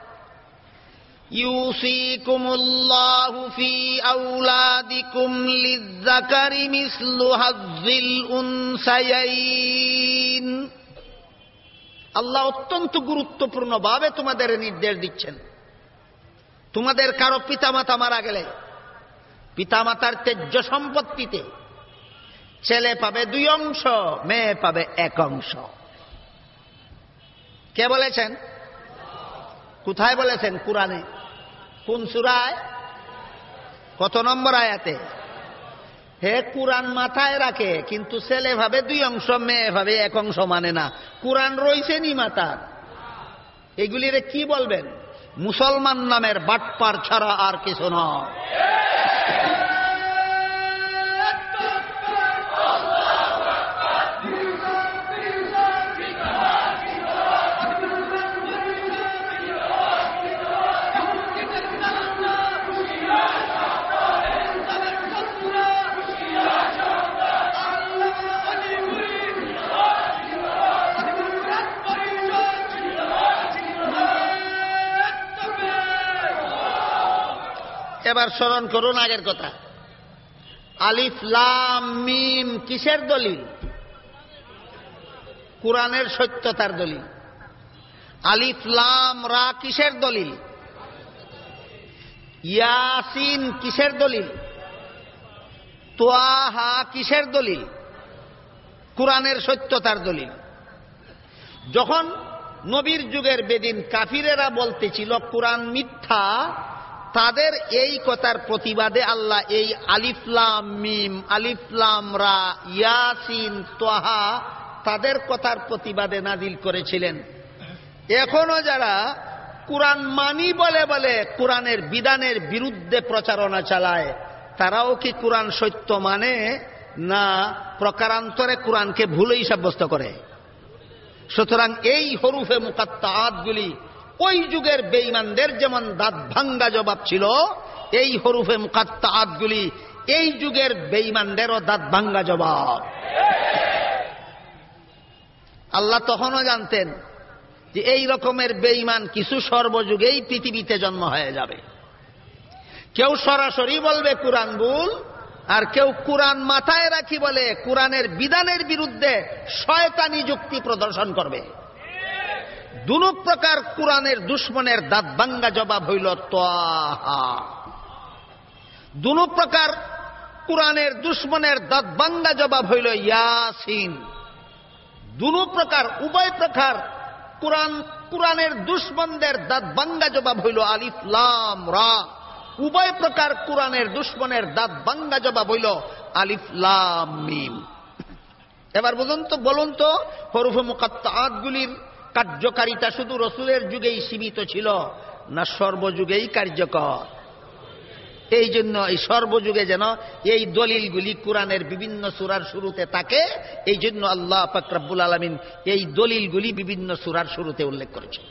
ইউসিকুমুল্লাহু ফি আওলাদিকুম লিয-যাকারি মিসলু হাযযিল উনসায়াইন। আল্লাহ অত্যন্ত গুরুত্বপূর্ণ ভাবে তোমাদের নির্দেশ দিচ্ছেন, তোমাদের কারো পিতামাতা মারা গেলে পিতামাতার তেজ্য সম্পত্তিতে ছেলে পাবে 2 অংশ, মেয়ে পাবে 1 অংশ। কে বলেছেন? কোথায় বলেছেন? কোরআনে। কোন সূরায়? কত নম্বর আয়াতে? হে কোরআন মাথায় রাখে, কিন্তু ছেলে ভাবে 2 অংশ, মেয়ে ভাবে 1 অংশ মানে না। কোরআন রইছে নি মাথার। এগুলিরে কি বলবেন? মুসলমান নামের বাটপার ছাড়া আর কিছু নয়। এবার স্মরণ করুন আগের কথা। আলিফ লাম মিম কিসের দলিল? কোরআনের সত্যতার দলিল। আলিফ লাম রা কিসের দলিল? ইয়াসিন কিসের দলিল? তোয়াহা কিসের দলিল? কুরআনের সত্যতার দলিল। যখন নবীর যুগের বেদিন কাফিরেরা বলতেছিল কুরআন মিথ্যা, তাদের এই কথার প্রতিবাদে আল্লাহ এই আলিফ লাম মিম, আলিফ লাম রা, ইয়াসিন, তাহা তাদের কথার প্রতিবাদে নাজিল করেছিলেন। এখনো যারা কুরআন মানি বলে বলে কুরআনের বিধানের বিরুদ্ধে প্রচারণা চালায়, তারাও কি কুরআন সত্য মানে না প্রকারান্তরে কুরআনকে ভুলই সাব্যস্ত করে? সুতরাং এই হরুফে মুকাত্তাআতগুলি ওই যুগের বেঈমানদের যেমন দাঁত ভাঙ্গা জবাব ছিল, এই হরুফে মুকাত্তাআতগুলি এই যুগের বেঈমানদেরও দাঁত ভাঙ্গা জবাব। আল্লাহ তখনও জানতেন যে এই রকমের বেঈমান কিছু সর্বযুগেই পৃথিবীতে জন্ম হয়ে যাবে। কেউ সরাসরি বলবে কুরআন ভুল, আর কেউ কুরআন মাথায় রাখি বলে কুরআনের বিধানের বিরুদ্ধে শয়তানি যুক্তি প্রদর্শন করবে। দুনো প্রকার কুরআনের দুশমনের দাঁত ভাঙ্গা জবাব হইল তাহা। দুনো প্রকার কুরআনের দুশমনের দাঁত ভাঙ্গা জবাব হইল ইয়াসিন। দুনো প্রকার উভয় প্রকার কুরআনের দুশমনদের দাঁত ভাঙ্গা জবাব হইল আলিফ লাম রা। উভয় প্রকার কুরআনের দুশমনের দাঁত ভাঙ্গা জবাব হইল আলিফ লাম মিম। এবার বলুন তো হরফে মুকাত্তাআতগুলির কার্যকারিতা শুধু রাসূলের যুগেই সীমিত ছিল না সর্বযুগেই কার্যকর? এই জন্য এই সর্বযুগে যেন এই দলিলগুলি কুরআনের বিভিন্ন সূরার শুরুতে থাকে, এই জন্য আল্লাহ পাক রব্বুল আলামিন এই দলিলগুলি বিভিন্ন সূরার শুরুতে উল্লেখ করেছেন।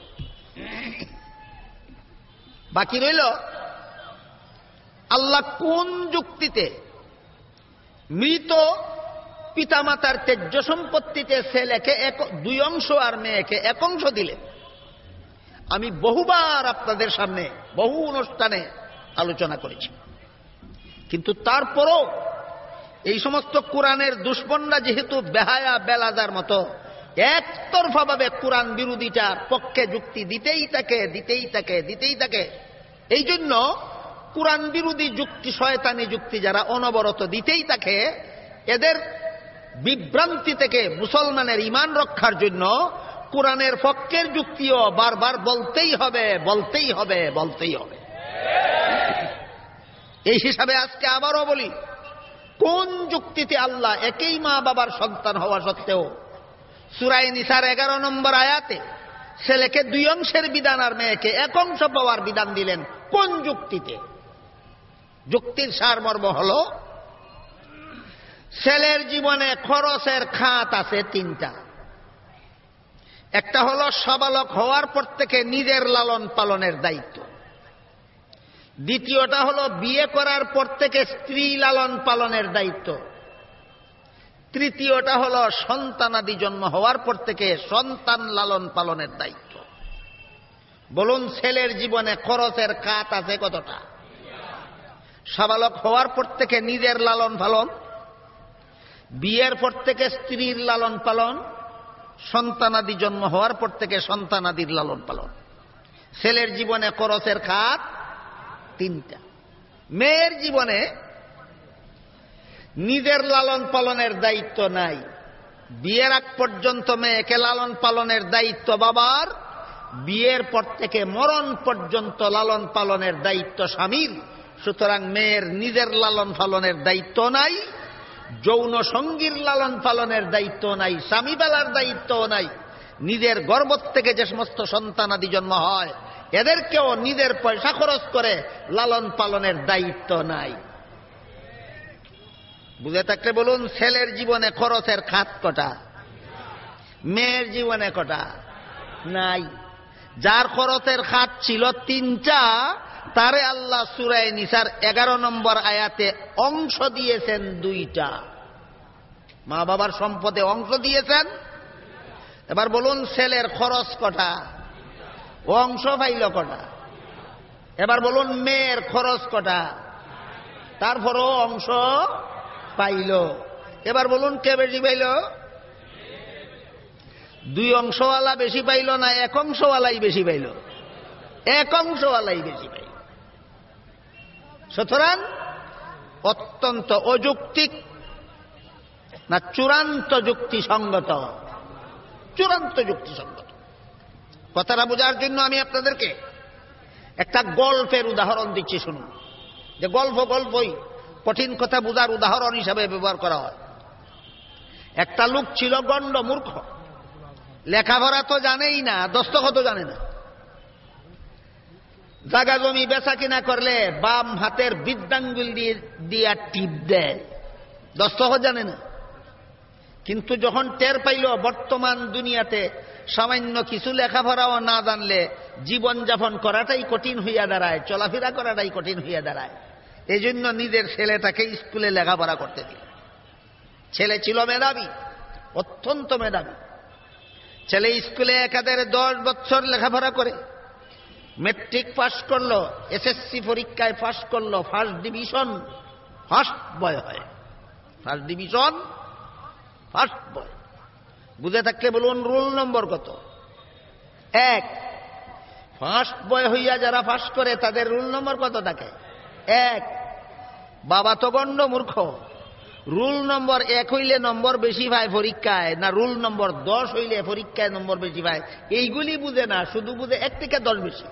বাকি রইল আল্লাহ কোন যুক্তিতে মৃত পিতামাতার তেজ্য সম্পত্তিতে ছেলেকে দুই অংশ আর মেয়েকে এক অংশ দিলেন। আমি বহুবার আপনাদের সামনে বহু অনুষ্ঠানে আলোচনা করেছি, কিন্তু তারপরও এই সমস্ত কুরআনের দুশমনরা যেহেতু বেহায়া বেলাদার মতো একতরফাভাবে কুরআন বিরোধিতার পক্ষে যুক্তি দিতেই থাকে, এই জন্য কুরআন বিরোধী যুক্তি, শয়তানি যুক্তি যারা অনবরত দিতেই থাকে, এদের বিভ্রান্তি থেকে মুসলমানের ঈমান রক্ষার জন্য কুরআনের পক্ষের যুক্তিও বারবার বলতেই হবে। এই হিসাবে আজকে আবারও বলি, কোন যুক্তিতে আল্লাহ একই মা বাবার সন্তান হওয়া সত্ত্বেও সূরা নিসার 11 নম্বর আয়াতে ছেলেকে দুই অংশের বিধান আর মেয়েকে এক অংশ পাওয়ার বিধান দিলেন? কোন যুক্তিতে? যুক্তির সারমর্ম হল, ছেলের জীবনে খরচের খাত আছে তিনটা। একটা হলো সাবালক হওয়ার পর থেকে নিজের লালন পালনের দায়িত্ব। দ্বিতীয়টা হলো বিয়ে করার পর থেকে স্ত্রী লালন পালনের দায়িত্ব। তৃতীয়টা হলো সন্তানাদি জন্ম হওয়ার পর থেকে সন্তান লালন পালনের দায়িত্ব। বলুন, ছেলের জীবনে খরচের খাত আছে কতটা? সাবালক হওয়ার পর থেকে নিজের লালন পালন, বিয়ের পর থেকে স্ত্রীর লালন পালন, সন্তানাদি জন্ম হওয়ার পর থেকে সন্তানাদির লালন পালন। ছেলের জীবনে খরচের খাত তিনটা। মেয়ের জীবনে নিজের লালন পালনের দায়িত্ব নাই। বিয়ের আগ পর্যন্ত মেয়েকে লালন পালনের দায়িত্ব বাবার, বিয়ের পর থেকে মরণ পর্যন্ত লালন পালনের দায়িত্ব স্বামীর। সুতরাং মেয়ের নিজের লালন পালনের দায়িত্ব নাই, যৌন সঙ্গীর লালন পালনের দায়িত্ব নাই, স্বামী বেলার দায়িত্ব নাই। নিজের গর্ভ থেকে যে সমস্ত সন্তানাদি জন্ম হয় এদেরকেও নিজের পয়সা খরচ করে লালন পালনের দায়িত্ব নাই। বুঝে থাকলে বলুন, ছেলের জীবনে খরচের খাত কটা? মেয়ের জীবনে কটা? নাই। যার খরচের খাত ছিল তিনটা, তারে আল্লাহ সূরা নিসার 11 নম্বর আয়াতে অংশ দিয়েছেন দুইটা। মা বাবার সম্পদে অংশ দিয়েছেন। এবার বলুন, ছেলের খরচ কটা? অংশ পাইল কটা? এবার বলুন, মেয়ের খরচ কটা? তারপরও অংশ পাইল। এবার বলুন, কে বেশি পাইল? দুই অংশওয়ালা বেশি পাইল না এক অংশওয়ালাই বেশি পাইল? এক অংশওয়ালাই বেশি পাইল। সুতরাং অত্যন্ত অযৌক্তিক না চূড়ান্ত যুক্তিসঙ্গত? চূড়ান্ত যুক্তিসঙ্গত। কথাটা বোঝার জন্য আমি আপনাদেরকে একটা গল্পের উদাহরণ দিচ্ছি, শুনুন। যে গল্পই কঠিন কথা বোঝার উদাহরণ হিসাবে ব্যবহার করা হয়। একটা লোক ছিল গণ্ড মূর্খ, লেখাপড়া তো জানেই না, দস্তখত জানে না। জায়গা জমি বেচা কিনা করলে বাম হাতের বৃদ্ধাঙ্গুল দিয়ে টিপ দেয়, দস্তখত জানে না। কিন্তু যখন টের পাইল বর্তমান দুনিয়াতে সামান্য কিছু লেখাপড়াও না জানলে জীবনযাপন করাটাই কঠিন হইয়া দাঁড়ায়, চলাফেরা করাটাই কঠিন হইয়া দাঁড়ায়, এই জন্য নিজের ছেলেটাকে স্কুলে লেখাপড়া করতে দিল। ছেলে ছিল মেধাবী, অত্যন্ত মেধাবী। ছেলে স্কুলে একাধারে 10 বছর লেখাপড়া করে মেট্রিক পাস করলো, এসএসসি পরীক্ষায় পাস করলো, ফার্স্ট ডিভিশন, ফার্স্ট বয় হয়। First division, first boy. বুঝে থাকলে বলুন রোল নম্বর কত? 1। ফার্স্ট বয় হইয়া যারা পাস করে তাদের রোল নম্বর কত থাকে? 1। বাবা তো গণ্ড মূর্খ, রুল নম্বর 1 হইলে নম্বর বেশি পায় পরীক্ষায়, না রুল নম্বর 10 হইলে পরীক্ষায় নম্বর বেশি পায়, এইগুলি বুঝে না, শুধু বুঝে 1 থেকে 10 বেশি।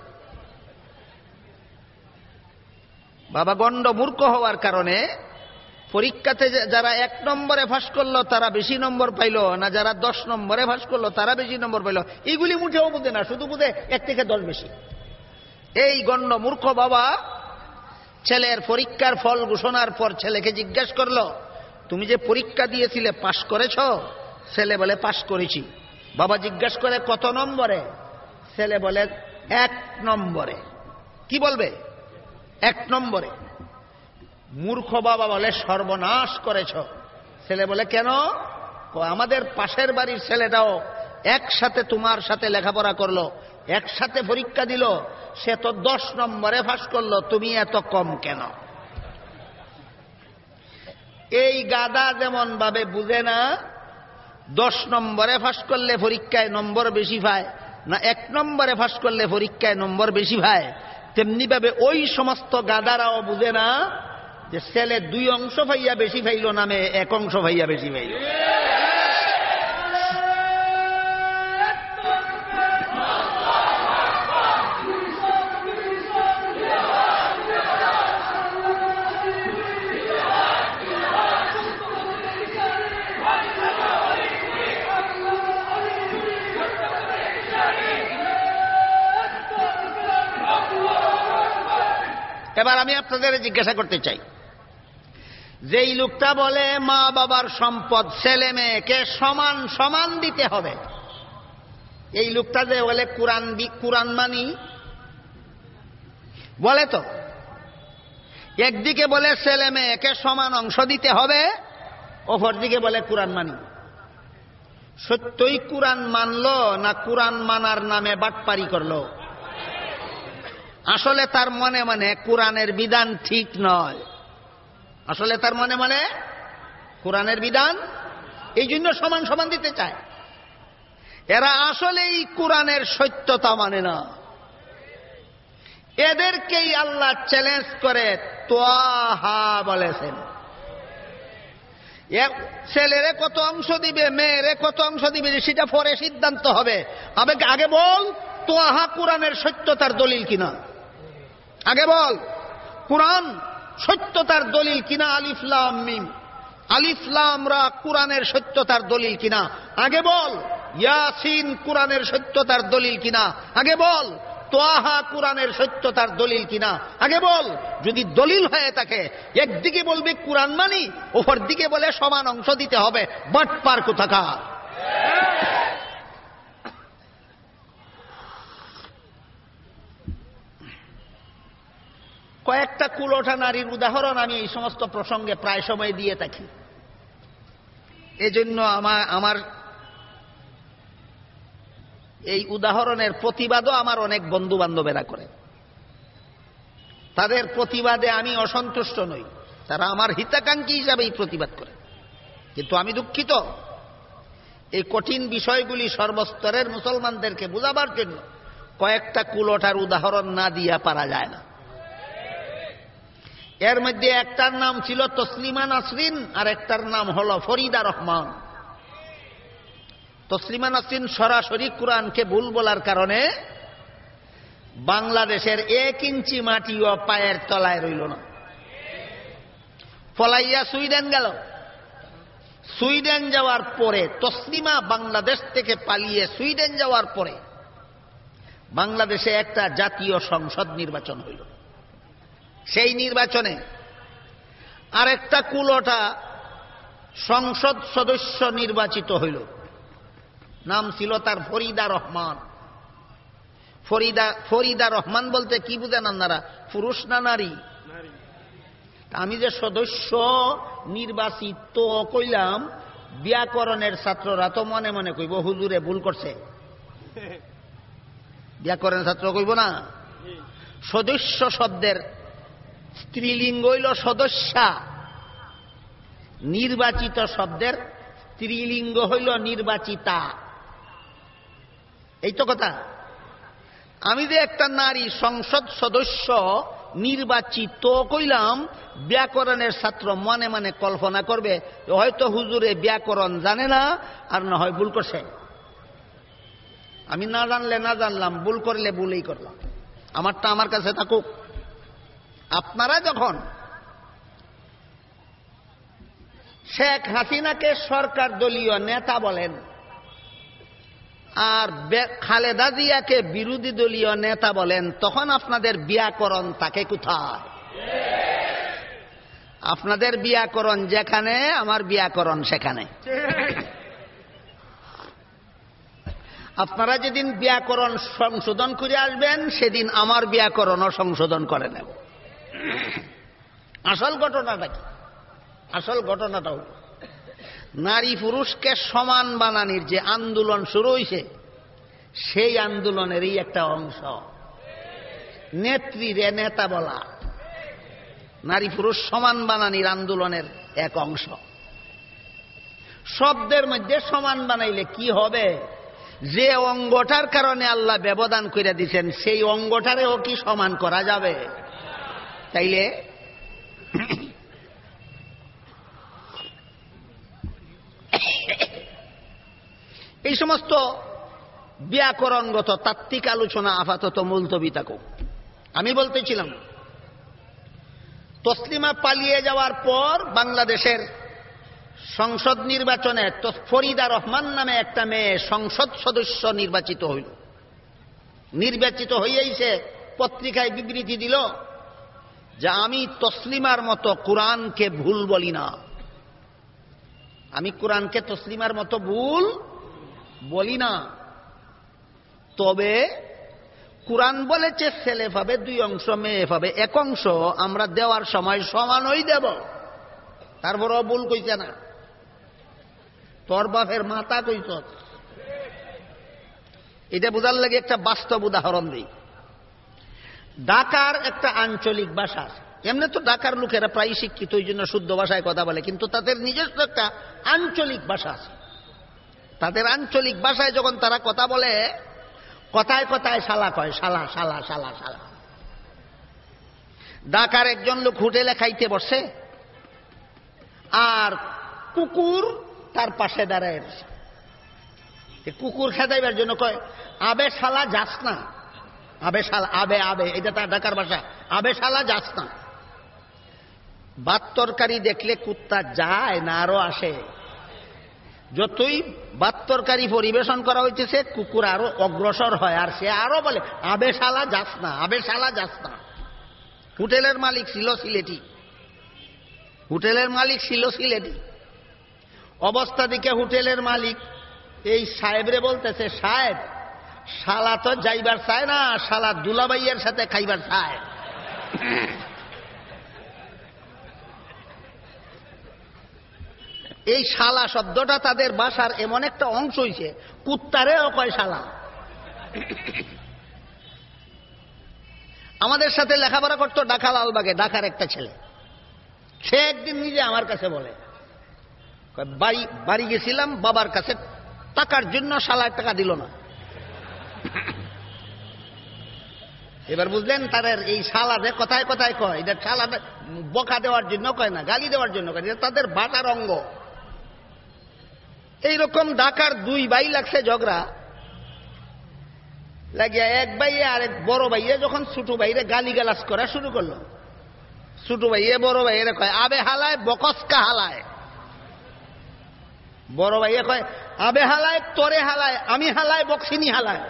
বাবা গণ্ড মূর্খ হওয়ার কারণে পরীক্ষাতে যারা 1 নম্বরে পাস করলো তারা বেশি নম্বর পাইল, না যারা 10 নম্বরে পাস করলো তারা বেশি নম্বর পাইল, এইগুলি মুঠেও বুঝে না, শুধু বুঝে 1 থেকে 10 বেশি। এই গণ্ড মূর্খ বাবা ছেলের পরীক্ষার ফল ঘোষণার পর ছেলেকে জিজ্ঞেস করলো, তুমি যে পরীক্ষা দিয়েছিলে পাস করেছ? ছেলে বলে পাস করেছি। বাবা জিজ্ঞেস করে কত নম্বরে? ছেলে বলে 1 নম্বরে। কি বলবে? 1 নম্বরে। মূর্খ বাবা বলে সর্বনাশ করেছ। ছেলে বলে কেন? আমাদের পাশের বাড়ির ছেলেটাও একসাথে তোমার সাথে লেখাপড়া করলো, একসাথে পরীক্ষা দিল, সে তো 10 নম্বরে পাস করলো, তুমি এত কম কেন? এই গাদা যেমন ভাবে বুঝে না 10 নম্বরে পাস করলে পরীক্ষায় নম্বর বেশি পায়, না 1 নম্বরে পাস করলে পরীক্ষায় নম্বর বেশি পায়, তেমনি ভাবে ওই সমস্ত গাদারাও বুঝে না যে ছেলে 2 অংশ পাইয়া বেশি পাইল নামে 1 অংশ পাইয়া বেশি পাইল। এবার আমি আপনাদের জিজ্ঞাসা করতে চাই, যেই লোকটা বলে মা বাবার সম্পদ ছেলে মেয়েকে সমান সমান দিতে হবে, এই লোকটা যে বলে কোরআন মানি বলে, তো একদিকে বলে ছেলে মেয়েকে সমান অংশ দিতে হবে, অপরদিকে বলে কোরআন মানি। সত্যই কোরআন মানলো না কোরআন মানার নামে বাটপারি করলো? আসলে তার মনে মনে কোরআনের বিধান ঠিক নয়, আসলে তার মনে মনে কোরআনের বিধান, এই জন্য সমান সমান দিতে চায়। এরা আসলেই কোরআনের সত্যতা মানে না। এদেরকেই আল্লাহ চ্যালেঞ্জ করে তোয়াহা বলেছেন। ছেলেরে কত অংশ দিবে, মেয়েরে কত অংশ দিবে সেটা পরে সিদ্ধান্ত হবে। আগে বল তোয়াহা কোরআনের সত্যতার দলিল কিনা, আগে বল কোরআন সত্যতার দলিল কিনা। আলিফ লাম মিম, আলিফ লাম রা কোরআনের সত্যতার দলিল কিনা, আগে বল। ইয়াসিন কোরআনের সত্যতার দলিল কিনা, আগে বল। তোয়াহা কোরআনের সত্যতার দলিল কিনা, আগে বল। যদি দলিল হয়ে থাকে একদিকে বলবি কোরআন মানি, অপর দিকে বলে সমান অংশ দিতে হবে, বাটপার কোথাকার। কয়েকটা কুলোঠা নারীর উদাহরণ আমি এই সমস্ত প্রসঙ্গে প্রায় সময় দিয়ে থাকি। এজন্য আমার এই উদাহরণের প্রতিবাদও আমার অনেক বন্ধু বান্ধবেরা করে। তাদের প্রতিবাদে আমি অসন্তুষ্ট নই, তারা আমার হিতাকাঙ্ক্ষী হিসাবেই প্রতিবাদ করে। কিন্তু আমি দুঃখিত, এই কঠিন বিষয়গুলি সর্বস্তরের মুসলমানদেরকে বোঝাবার জন্য কয়েকটা কুলোঠার উদাহরণ না দিয়া পারা যায় না। এর মধ্যে একটার নাম ছিল তসলিমা নাসরিন আর একটার নাম হলো ফরিদা রহমান। তসলিমা নাসরিন সরাসরি কোরআনকে ভুল বলার কারণে বাংলাদেশের 1 ইঞ্চি মাটিও পায়ের তলায় রইল না, ফলাইয়া সুইডেন গেল। সুইডেন যাওয়ার পরে তসলিমা বাংলাদেশ থেকে পালিয়ে সুইডেন যাওয়ার পরে বাংলাদেশে একটা জাতীয় সংসদ নির্বাচন হইল। সেই নির্বাচনে আরেকটা কুলোটা সংসদ সদস্য নির্বাচিত হইল, নাম ছিল তার ফরিদা রহমান। ফরিদা রহমান বলতে কি বুঝেন আপনারা, পুরুষ না নারী? আমি যে সদস্য নির্বাচিত কইলাম, ব্যাকরণের ছাত্ররা তো মনে মনে কইব হুজুরে ভুল করছে। ব্যাকরণের ছাত্র কইব না, সদস্য শব্দের স্ত্রীলিঙ্গ হইল সদস্যা, নির্বাচিত শব্দের স্ত্রীলিঙ্গ হইল নির্বাচিতা। এই তো কথা। আমি যে একটা নারী সংসদ সদস্য নির্বাচিত কইলাম, ব্যাকরণের ছাত্র মনে মনে কল্পনা করবে হয়তো হুজুরে ব্যাকরণ জানে না, আর না হয় ভুল করছে। আমি না জানলে না জানলাম, ভুল করলে ভুলই করলাম, আমারটা আমার কাছে থাকুক। আপনারা যখন শেখ হাসিনাকে সরকার দলীয় নেতা বলেন আর খালেদা জিয়াকে বিরোধী দলীয় নেতা বলেন, তখন আপনাদের ব্যাকরণ থাকে কোথায়? আপনাদের ব্যাকরণ যেখানে, আমার ব্যাকরণ সেখানে। আপনারা যেদিন ব্যাকরণ সংশোধন করে আসবেন, সেদিন আমার ব্যাকরণও সংশোধন করে নেব। আসল ঘটনাটা কি? আসল ঘটনাটা হল নারী পুরুষকে সমান বানানির যে আন্দোলন শুরু হয়েছে, সেই আন্দোলনেরই একটা অংশ নেত্রীরে নেতা বলা। নারী পুরুষ সমান বানানির আন্দোলনের এক অংশ। শব্দের মধ্যে সমান বানাইলে কি হবে? যে অঙ্গটার কারণে আল্লাহ ব্যবধান করে দিচ্ছেন, সেই অঙ্গটারেও কি সমান করা যাবে? তাইলে এই সমস্ত ব্যাকরণগত তাত্ত্বিক আলোচনা আপাতত মুলতবি থাকুক। আমি বলতেছিলাম, তসলিমা পালিয়ে যাওয়ার পর বাংলাদেশের সংসদ নির্বাচনে ফরিদা রহমান নামে একটা মেয়ে সংসদ সদস্য নির্বাচিত হইল। নির্বাচিত হইয়াই সে পত্রিকায় বিবৃতি দিল যে আমি তসলিমার মতো কোরআনকে ভুল বলি না, আমি কোরআনকে তসলিমার মতো ভুল বলি না। তবে কোরআন বলেছে ছেলে পাবে 2 অংশ, মেয়ে পাবে 1 অংশ, আমরা দেওয়ার সময় সমানই দেব। তারপরও ভুল কইছে না, তোর বাপের মাথা কইছ। এটা বোঝার লাগে একটা বাস্তব উদাহরণ দিই। ঢাকার একটা আঞ্চলিক ভাষা আছে। এমনি তো ঢাকার লোকেরা প্রায় শিক্ষিত, ওই জন্য শুদ্ধ ভাষায় কথা বলে, কিন্তু তাদের নিজস্ব একটা আঞ্চলিক ভাষা আছে। তাদের আঞ্চলিক ভাষায় যখন তারা কথা বলে, কথায় কথায় শালা কয়, শালা শালা শালা শালা। ঢাকার একজন লোক হোটেলে খাইতে বসে, আর কুকুর তার পাশে দাঁড়ায় বসে। কুকুর খেদাইবার জন্য কয়, আবে শালা যাস না, আবে শালা, আবে আবে, এটা তার ঢাকার ভাষা, আবে শালা যাস না। ভাত তরকারি দেখলে কুত্তা যায় না আরো আসে। যতই ভাত তরকারি পরিবেশন করা হইতেছে, কুকুর আরো অগ্রসর হয়, আর সে আরো বলে, আবে শালা যাস না, আবে শালা যাস না। হোটেলের মালিক ছিল সিলেটি, হোটেলের মালিক ছিল সিলেটি। অবস্থা দিকে হোটেলের মালিক এই সাহেবরে বলতেছে, সাহেব শালা তো যাইবার চায় না, শালা দুলাবাইয়ের সাথে খাইবার চায়। এই শালা শব্দটা তাদের ভাষার এমন একটা অংশ হইছে, কুত্তারেও কয় শালা। আমাদের সাথে লেখাপড়া করতো ঢাকা লালবাগে, ঢাকার একটা ছেলে। সে একদিন নিজে আমার কাছে বলে, বাড়ি গেছিলাম, বাবার কাছে টাকার জন্য শালা টাকা দিল না। এবার বুঝলেন তাদের এই শালাদে কথায় কথায় কয়, এটা শালাদে বকা দেওয়ার জন্য কয় না, গালি দেওয়ার জন্য কয়, এটা তাদের বাটার অঙ্গ। এইরকম ঢাকার দুই ভাই লাগছে ঝগড়া লাগিয়া, এক ভাইয়ে আর এক বড় ভাইয়ে যখন ছোট ভাইরে গালি গালাজ করা শুরু করলো, ছোট ভাইয়ে বড় ভাইয়ের কয় আবে হালায় বকসকা হালায়। বড় ভাইয়ে কয় আবে হালায় তোরে হালায়, আমি হালায় বক্সিনি হালায়।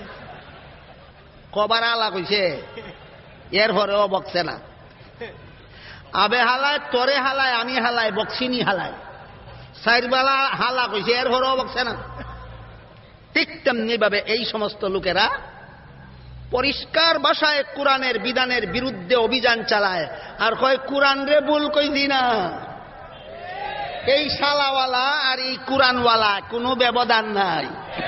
কবার হালা কইছে, এর পরেও বকছে না। আবে হালায় তোরে হালায়, আমি হালায় বক্সিনি হালায়। সাইরবালা হালা কইছে, এর পরেও বকছে না। ঠিক তেমনি ভাবে এই সমস্ত লোকেরা পরিষ্কার ভাষায় কোরআনের বিধানের বিরুদ্ধে অভিযান চালায় আর কয় কোরআন রে ভুল কইছি না। এই শালাওয়ালা আর এই কোরআনওয়ালা কোনো ব্যবধান নাই।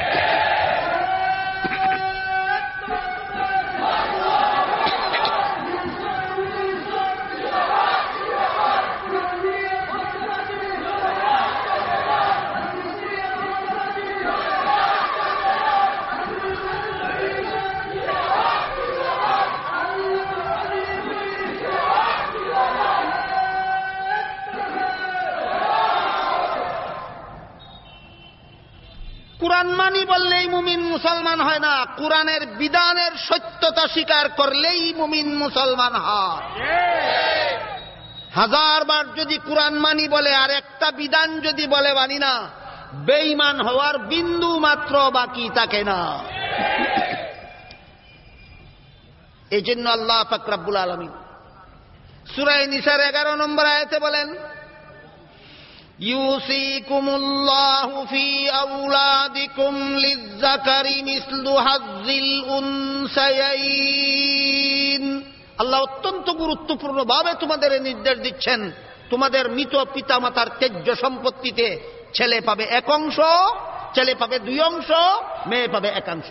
কোরআন মানি বললেই মুমিন মুসলমান হয় না, কোরআনের বিধানের সত্যতা স্বীকার করলেই মুমিন মুসলমান হয়। হাজারবার যদি কোরআন মানি বলে আর একটা বিধান যদি বলে মানি না, বেঈমান হওয়ার বিন্দু মাত্র বাকি থাকে না। এই জন্য আল্লাহ পাক রব্বুল আলামিন সূরা নিসার 11 নম্বর আয়াতে বলেন, ইউসিকুমুল্লাহু ফি আওলাদিকুম লিয-যাকারি মিসলু হাযযিল উনসায়াইন। আল্লাহ অত্যন্ত গুরুত্বপূর্ণ ভাবে তোমাদের নির্দেশ দিচ্ছেন, তোমাদের মৃত পিতামাতার ত্যায্য সম্পত্তিতে ছেলে পাবে এক অংশ, ছেলে পাবে 2 অংশ, মেয়ে পাবে 1 অংশ।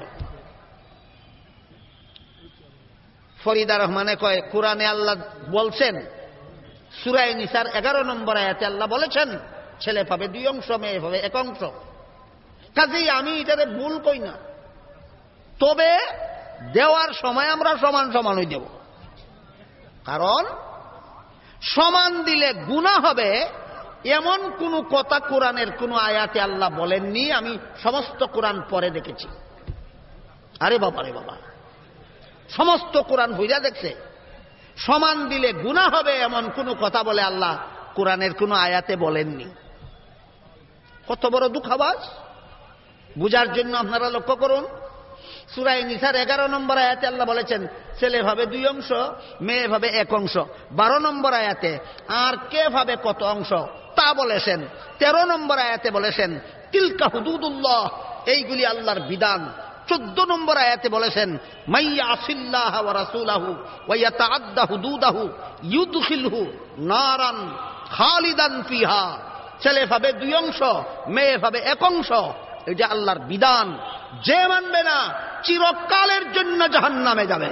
ফরিদা রহমানে কয়, কোরআনে আল্লাহ বলছেন, সূরা নিসার 11 নম্বর আয়াতে আল্লাহ বলেছেন ছেলে পাবে 2 অংশ, মেয়ে পাবে 1 অংশ। কাজেই আমি এটারে ভুল কই না, তবে দেওয়ার সময় আমরা সমান সমানই দেব। কারণ সমান দিলে গুনাহ হবে এমন কোন কথা কোরআনের কোন আয়াতে আল্লাহ বলেননি। আমি সমস্ত কোরআন পড়ে দেখেছি। আরে বাবা রে বাবা, সমস্ত কোরআন বুঝা দেখছে সমান দিলে গুনাহ হবে এমন কোন কথা বলে আল্লাহ কোরআনের কোন আয়াতে বলেননি। কত বড় দুঃখাবাস! বুঝার জন্য আপনারা লক্ষ্য করুন, সূরা নিসার 11 নম্বর আয়াতে আল্লাহ বলেছেন ছেলে ভাবে 2 অংশ, মেয়ে ভাবে 1 অংশ। 12 নম্বর আয়াতে আর কে ভাবে কত অংশ তা বলেছেন। 13 নম্বর আয়াতে বলেছেন তিলকা হুদুদুল্লাহ, এইগুলি আল্লাহর বিধান। 14 নম্বর আয়াতে বলেছেন মাইয়া আসিল্লাহ ওয়া রাসূলাহু ওয়া ইয়াতাআদ্দা হুদুদাহু ইউদখিলহু নারান খালিদান ফিহা। ছেলে পাবে 2 অংশ, মেয়ে পাবে 1 অংশ। এটা আল্লাহর বিধান। যে মানবে না চিরকালের জন্য জাহান্নামে যাবে।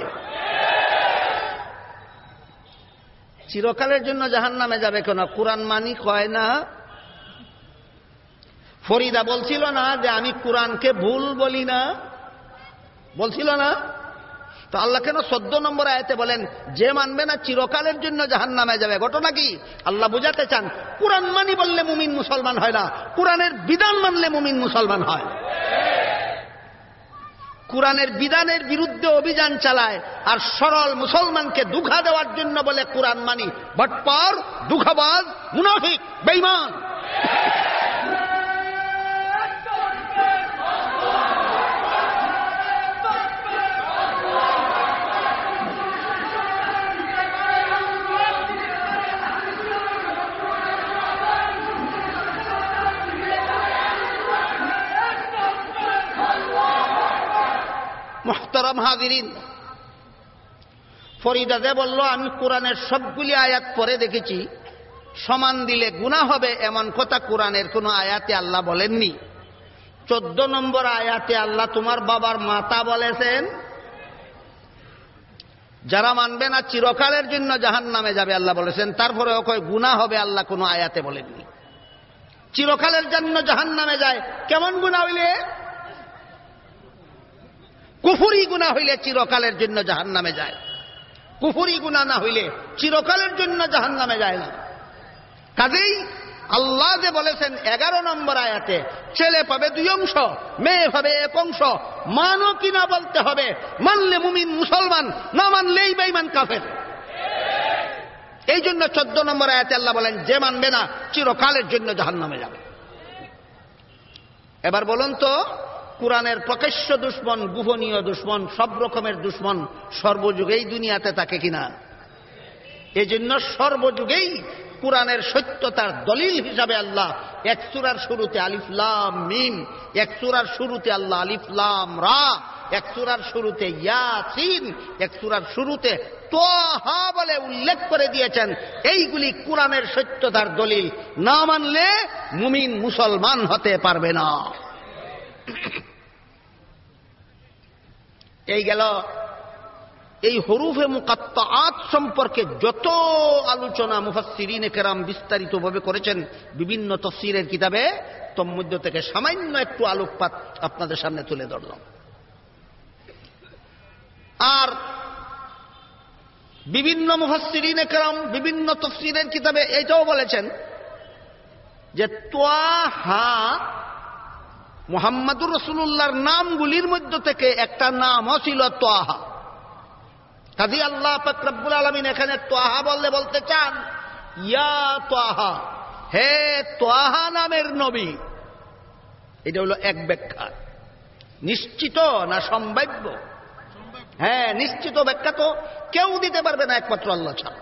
চিরকালের জন্য জাহান্নামে যাবে কেন? কোরআন মানি কয় না? ফরিদা বলছিল না যে আমি কোরআনকে ভুল বলি না, বলছিল না? তো আল্লাহ কেন 14 নম্বর আয়াতে বলেন যে মানবে না চিরকালের জন্য জাহান্নামে যাবে? ঘটনা কি? আল্লাহ বুঝাতে চান কোরআন মানি বললে মুমিন মুসলমান হয় না, কোরআনের বিধান মানলে মুমিন মুসলমান হয়। কোরআনের বিধানের বিরুদ্ধে অভিযান চালায় আর সরল মুসলমানকে ধোঁকা দেওয়ার জন্য বলে কোরআন মানি। বাটপার, ধোঁকাবাজ, মুনাফিক, বেঈমান। মুহতারাম হাজিরিন, ফরিদা যে বলল আমি কোরআনের সবগুলি আয়াত পড়ে দেখেছি, সমান দিলে গুনাহ হবে এমন কথা কোরআনের কোন আয়াতে আল্লাহ বলেননি। 14 নম্বর আয়াতে আল্লাহ তোমার বাবার মাতা বলেছেন যারা মানবে না চিরকালের জন্য জাহান্নামে যাবে আল্লাহ বলেছেন। তারপরেও কয় গুনাহ হবে, আল্লাহ কোনো আয়াতে বলেননি। চিরকালের জন্য জাহান্নামে যায়, কেমন গুনাহ হইলে? কুফরি গুনাহ হইলে চিরকালের জন্য জাহান্নামে যায়, কুফরি গুনাহ না হইলে চিরকালের জন্য জাহান্নামে যায় না। কাজেই আল্লাহ যে বলেছেন 11 নম্বর আয়াতে, ছেলে পাবে 2 অংশ, মেয়ে পাবে 1 অংশ, মানো কিনা বলতে হবে, মানলে মুমিন মুসলমান, না মানলেই বেঈমান কাফের। এই জন্য 14 নম্বর আয়াতে আল্লাহ বলেন, যে মানবে না চিরকালের জন্য জাহান্নামে যাবে। এবার বলুন তো, কুরআনের প্রকাশ্য দুশমন, গোপনীয় দুশমন, সব রকমের দুশমন সর্বযুগেই দুনিয়াতে থাকে কিনা? এই জন্য সর্বযুগেই কুরআনের সত্যতার দলিল হিসাবে আল্লাহ এক সূরার শুরুতে আলিফ লাম মিম, এক সূরার শুরুতে আল্লাহ আলিফ লাম রা, এক সূরার শুরুতে ইয়াসিন, এক সূরার শুরুতে তাহা বলে উল্লেখ করে দিয়েছেন। এইগুলি কুরআনের সত্যতার দলিল, না মানলে মুমিন মুসলমান হতে পারবে না। এই গেল এই হরুফে মুকাত্তাআত সম্পর্কে যত আলোচনা মুফাসসিরিনে কেরাম বিস্তারিতভাবে করেছেন বিভিন্ন তাফসীরের কিতাবে, তন্মধ্য থেকে সামান্য একটু আলোকপাত আপনাদের সামনে তুলে ধরলাম। আর বিভিন্ন মুফাসসিরিনে কেরাম বিভিন্ন তাফসীরের কিতাবে এইটাও বলেছেন যে ত্বাহা মুহাম্মাদুর রাসূলুল্লাহর নামগুলির মধ্য থেকে একটা নামও ছিল ত্বাহা। কাজী আল্লাহ পাক রব্বুল আলামিন এখানে ত্বাহা বললে বলতে চান, ইয়া ত্বাহা, হে ত্বাহা নামের নবী। এটা হলো এক ব্যাখ্যা। নিশ্চিত না সম্ভাব্য? হ্যাঁ, নিশ্চিত ব্যাখ্যা তো কেউ দিতে পারবে না একমাত্র আল্লাহ ছাড়া।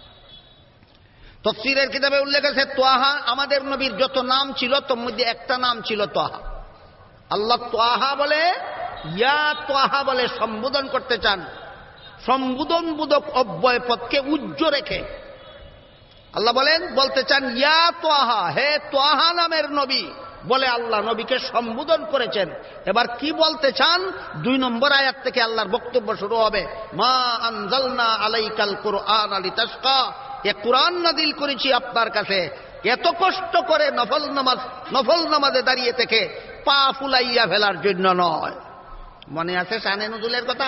তাফসীরের কিতাবে উল্লেখ আছে, ত্বাহা আমাদের নবীর যত নাম ছিল তার মধ্যে একটা নাম ছিল ত্বাহা। আল্লাহ ত্বাহা বলে, ইয়া ত্বাহা বলে সম্বোধন করতে চান, সম্বোধনবোধক অব্যয় পদকে উজ্জ্ব রেখে আল্লাহ বলতে চান, ইয়া ত্বাহা, হে ত্বাহা নামের নবী বলে আল্লাহ নবীকে সম্বোধন করেছেন। এবার কি বলতে চান? 2 নম্বর আয়াত থেকে আল্লাহর বক্তব্য শুরু হবে, মা আনজালনা আলাইকাল কুরআনা লিতাশকা, এ কুরআন নাযিল করেছি আপনার কাছে এত কষ্ট করে নফল নামাজে দাঁড়িয়ে থেকে পা ফুলাইয়া ফেলার জন্য নয়। মনে আছে শানে নুজুলের কথা?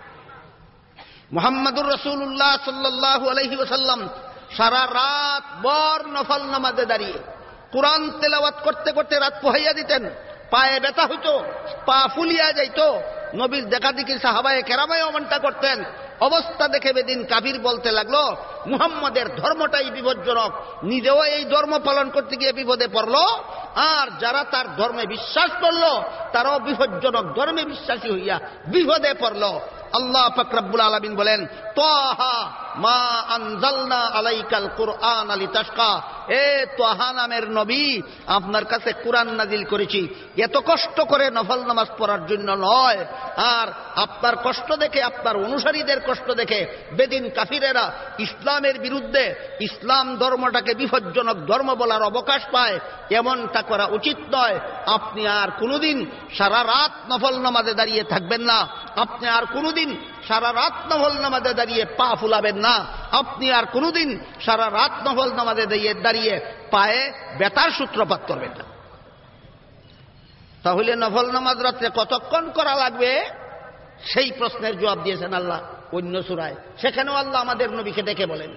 মুহাম্মাদুর রাসূলুল্লাহ সাল্লাল্লাহু আলাইহি ওয়াসাল্লাম সারা রাত ভর নফল নামাজে দাঁড়িয়ে কুরআন তেলাওয়াত করতে করতে রাত পোহাইয়া দিতেন। পায়ে ব্যথা হইতো, পা ফুলিয়া যাইতো। নবীর দেখাদেখি সাহাবায়ে কেরামায় অমনটা করতেন। অবস্থা দেখে বেদিন কাফির বলতে লাগলো, মুহাম্মাদের ধর্মটাই বিপজ্জনক, নিজেও এই ধর্ম পালন করতে গিয়ে বিপদে পড়লো, আর যারা তার ধর্মে বিশ্বাস করলো তারাও বিপজ্জনক ধর্মে বিশ্বাসী হইয়া বিপদে পড়লো। আল্লাহ পাক রব্বুল আলামিন বলেন, তাহা মা আনজালনা আলাইকাল কুরআনা লিতাশকা, এ তাহা নামের নবী আপনার কাছে কুরআন নাযিল করেছি এত কষ্ট করে নফল নামাজ পড়ার জন্য নয়। আর আপনার কষ্ট দেখে, আপনার অনুসারীদের কষ্ট দেখে বেদিন কাফিরেরা ইসলামের বিরুদ্ধে ইসলাম ধর্মটাকে বিপজ্জনক ধর্ম বলার অবকাশ পায়, এমনটা করা উচিত নয়। আপনি আর কোনোদিন সারা রাত নফল নামাজে দাঁড়িয়ে থাকবেন না, আপনি আর কোনোদিন সারা রাত নফল নামাজে দাঁড়িয়ে পা ফুলাবেন না, আপনি আর কোনোদিন সারা রাত নফল নামাজে দাঁড়িয়ে পায়ে ব্যথার সূত্রপাত করবেন না। তাহলে নফল নামাজ রাত্রে কতক্ষণ করা লাগবে সেই প্রশ্নের জবাব দিয়েছেন আল্লাহ অন্য সূরায়। সেখানেও আল্লাহ আমাদের নবীকে ডেকে বলেন,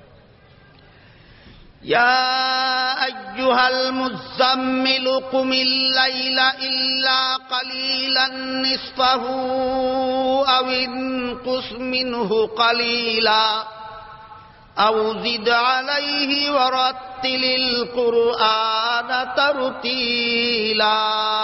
ইয়া আইয়ুহাল মুযাম্মিলু কুমিল লাইলা ইল্লা কালিলান নিসফাহু আও ইনকুস মিনহু কালিলা আও জিদ আলাইহি ওয়া রাত্তিলিল কুরআনা তারতিলা।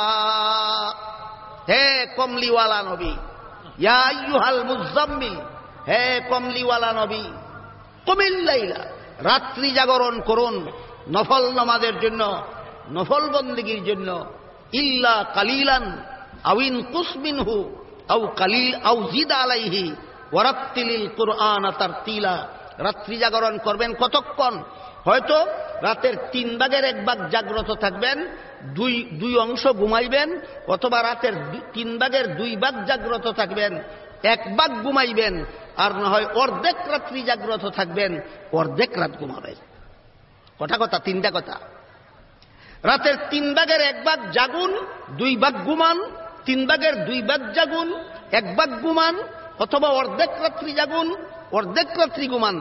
হে কমলিওয়ালা নবী, ইয়া আইয়ুহাল মুযাম্মিল, হে কমলিওয়ালা নবী, কুমিল লাইলা, রাত্রি জাগরণ করুন নফল নামাজের জন্য, নফল বন্দেগীর জন্য, ইল্লা কালিলান আও ইনকুস মিনহু আও কালিল আও জিদ আলাইহি ওয়া রাত্তিলিল কুরআনা তারতিলা। রাত্রি জাগরণ করবেন কতক্ষণ? হয়তো রাতের 3 ভাগের 1 ভাগ জাগ্রত থাকবেন, দুই অংশ ঘুমাইবেন, অথবা রাতের 3 ভাগের 2 ভাগ জাগ্রত থাকবেন, 1 ভাগ ঘুমাইবেন, আর না হয় অর্ধেক রাত্রি জাগ্রত থাকবেন, অর্ধেক রাত ঘুমাবেন। কথা 3টা কথা। রাতের 3 ভাগের 1 ভাগ জাগুন, 2 ভাগ ঘুমান, 3 ভাগের 2 ভাগ জাগুন, এক ভাগ ঘুমান অথবা অর্ধেক রাত্রি জাগুন, অর্ধেক রাত্রি ঘুমান।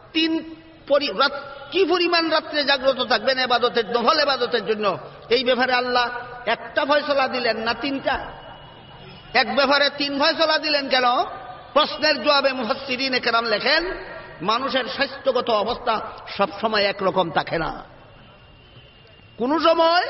কি পরিমাণ রাত্রে জাগ্রত থাকবেন ইবাদতের, নফল ইবাদতের জন্য, এই ব্যাপারে আল্লাহ একটা ফয়সালা দিলেন না তিনটা? এক ব্যাপারে তিন ফয়সালা দিলেন কেন? প্রশ্নের জবাবে মুফাসসিরিনে কেরাম লেখেন, মানুষের স্বাস্থ্যগত অবস্থা সবসময় একরকম থাকে না। কোন সময়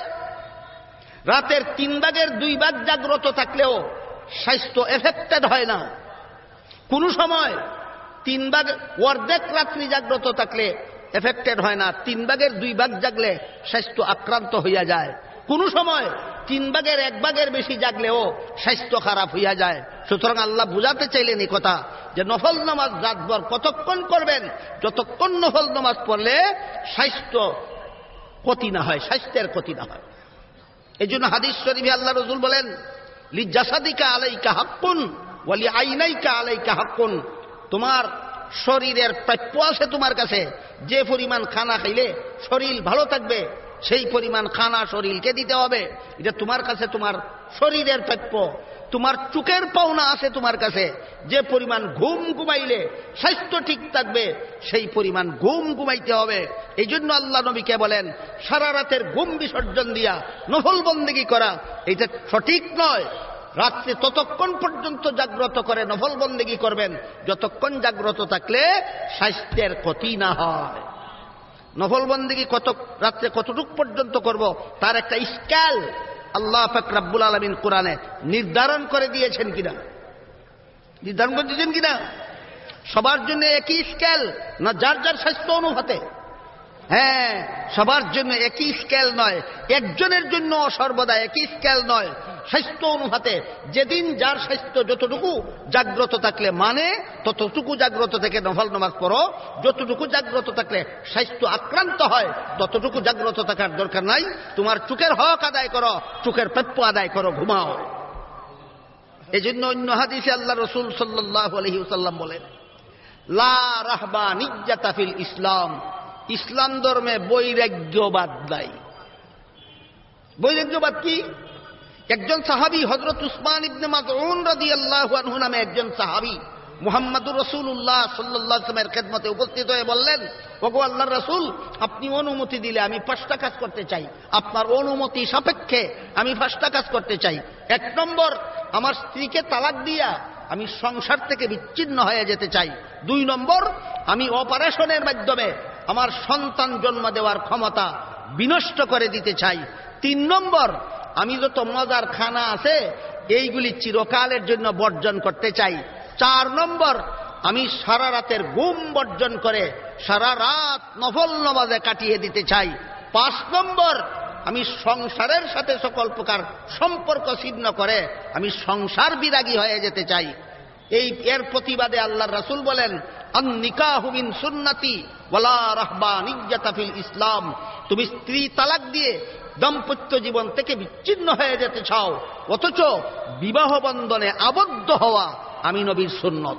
রাতের 3 ভাগের 2 ভাগ জাগ্রত থাকলেও স্বাস্থ্য এফেক্টেড হয় না। কোন সময় 3 ভাগ অর্ধেক রাত্রি জাগ্রত থাকলে এফেক্টেড হয় না, 3 ভাগের 2 ভাগ জাগলে স্বাস্থ্য আক্রান্ত হইয়া যায়। কোন সময় 3 ভাগের 1 ভাগের বেশি জাগলেও স্বাস্থ্য খারাপ হইয়া যায়। সুতরাং আল্লাহ বুঝাতে চাইলেন এই কথা যে নফল নামাজ রাতভর কতক্ষণ করবেন? যতক্ষণ নফল নামাজ পড়লে স্বাস্থ্য ক্ষতি না হয়, স্বাস্থ্যের ক্ষতি না হয়। এই জন্য হাদিস শরীফে আল্লাহ রাসূল বলেন, লিজাসাদিকা আলাইকা হাক্কুন ওয়া লিআইনাইকা আলাইকা হাক্কুন, তোমার শরীরের প্রাপ্য আছে তোমার কাছে। যে পরিমাণ খানা খাইলে শরীর ভালো থাকবে সেই পরিমাণ খানা শরীরকে দিতে হবে, এটা তোমার কাছে তোমার শরীরের প্রাপ্য। তোমার চোখের পাওনা আছে তোমার কাছে, যে পরিমাণ ঘুম ঘুমাইলে স্বাস্থ্য ঠিক থাকবে সেই পরিমাণ ঘুম ঘুমাইতে হবে। এই জন্য আল্লাহ নবীকে বলেন, সারা রাতের ঘুম বিসর্জন দিয়া নফল বন্দেগী করা এটা সঠিক নয়। রাত্রে ততক্ষণ পর্যন্ত জাগ্রত করে নফল বন্দেগী করবেন যতক্ষণ জাগ্রত থাকলে স্বাস্থ্যের ক্ষতি না হয়। নফল বন্দেগী রাত্রে কতটুক পর্যন্ত করব তার একটা স্কেল আল্লাহ পাক রব্বুল আলামিন কোরআনে নির্ধারণ করে দিয়েছেন কিনা? নির্ধারণ করে দিয়েছেন কিনা? সবার জন্য একই স্কেল না যার যার স্বাস্থ্য অনুপাতে? হ্যাঁ, সবার জন্য একই স্কেল নয়, একজনের জন্য সর্বদা একই স্কেল নয়, স্বাস্থ্য অনুপাতে। যেদিন যার স্বাস্থ্য যতটুকু জাগ্রত থাকলে মানে ততটুকু জাগ্রত থেকে নফল নামাজ পড়ো, যতটুকু জাগ্রত থাকলে স্বাস্থ্য আক্রান্ত হয় ততটুকু জাগ্রত থাকার দরকার নাই। তোমার চোখের হক আদায় করো, চোখের প্রাপ্য আদায় করো, ঘুমাও। এই জন্য অন্য হাদিসে আল্লাহ রাসূল সাল্লাল্লাহু আলাইহি ওয়াসাল্লাম বলেন, লা রাহবানিয়্যাতা ফিল ইসলাম, ইসলাম ধর্মে বৈরাগ্যবাদ নাই। বৈরাগ্যবাদ কি? একজন সাহাবী হযরত উসমান ইবনে মাযউন রাদিয়াল্লাহু আনহু নামে একজন সাহাবী মুহাম্মদুর রাসূলুল্লাহ সাল্লাল্লাহু আলাইহি ওয়াসাল্লামের খেদমতে উপস্থিত হয়ে বললেন, ওগো আল্লাহর রাসূল, আপনি অনুমতি দিলে আমি 5টা কাজ করতে চাই। আপনার অনুমতি সাপেক্ষে আমি 5টা কাজ করতে চাই। 1 নম্বর, আমার স্ত্রীকে তালাক দিয়া আমি সংসার থেকে বিচ্ছিন্ন হয়ে যেতে চাই। 2 নম্বর, আমি অপারেশনের মাধ্যমে আমার সন্তান জন্ম দেওয়ার ক্ষমতা বিনষ্ট করে দিতে চাই। 3 নম্বর, আমি যত মজার খানা আছে এইগুলি চিরকালের জন্য বর্জন করতে চাই। 4 নম্বর, আমি সারা রাতের ঘুম বর্জন করে সারা রাত নফল নামাজে কাটিয়ে দিতে চাই। 5 নম্বর, আমি সংসারের সাথে সকল প্রকার সম্পর্ক ছিন্ন করে আমি সংসার বিরাগী হয়ে যেতে চাই। এর প্রতিবাদে আল্লাহর রাসূল বলেন, আন নিকাহু মিন সুন্নতি ওয়ালা রাহবানিয়্যাতা ফিল ইসলাম, তুমি স্ত্রী তালাক দিয়ে দাম্পত্য জীবন থেকে বিচ্ছিন্ন হয়ে যেতে চাও, অথচ বিবাহ বন্ধনে আবদ্ধ হওয়া আমি নবীর সুন্নত।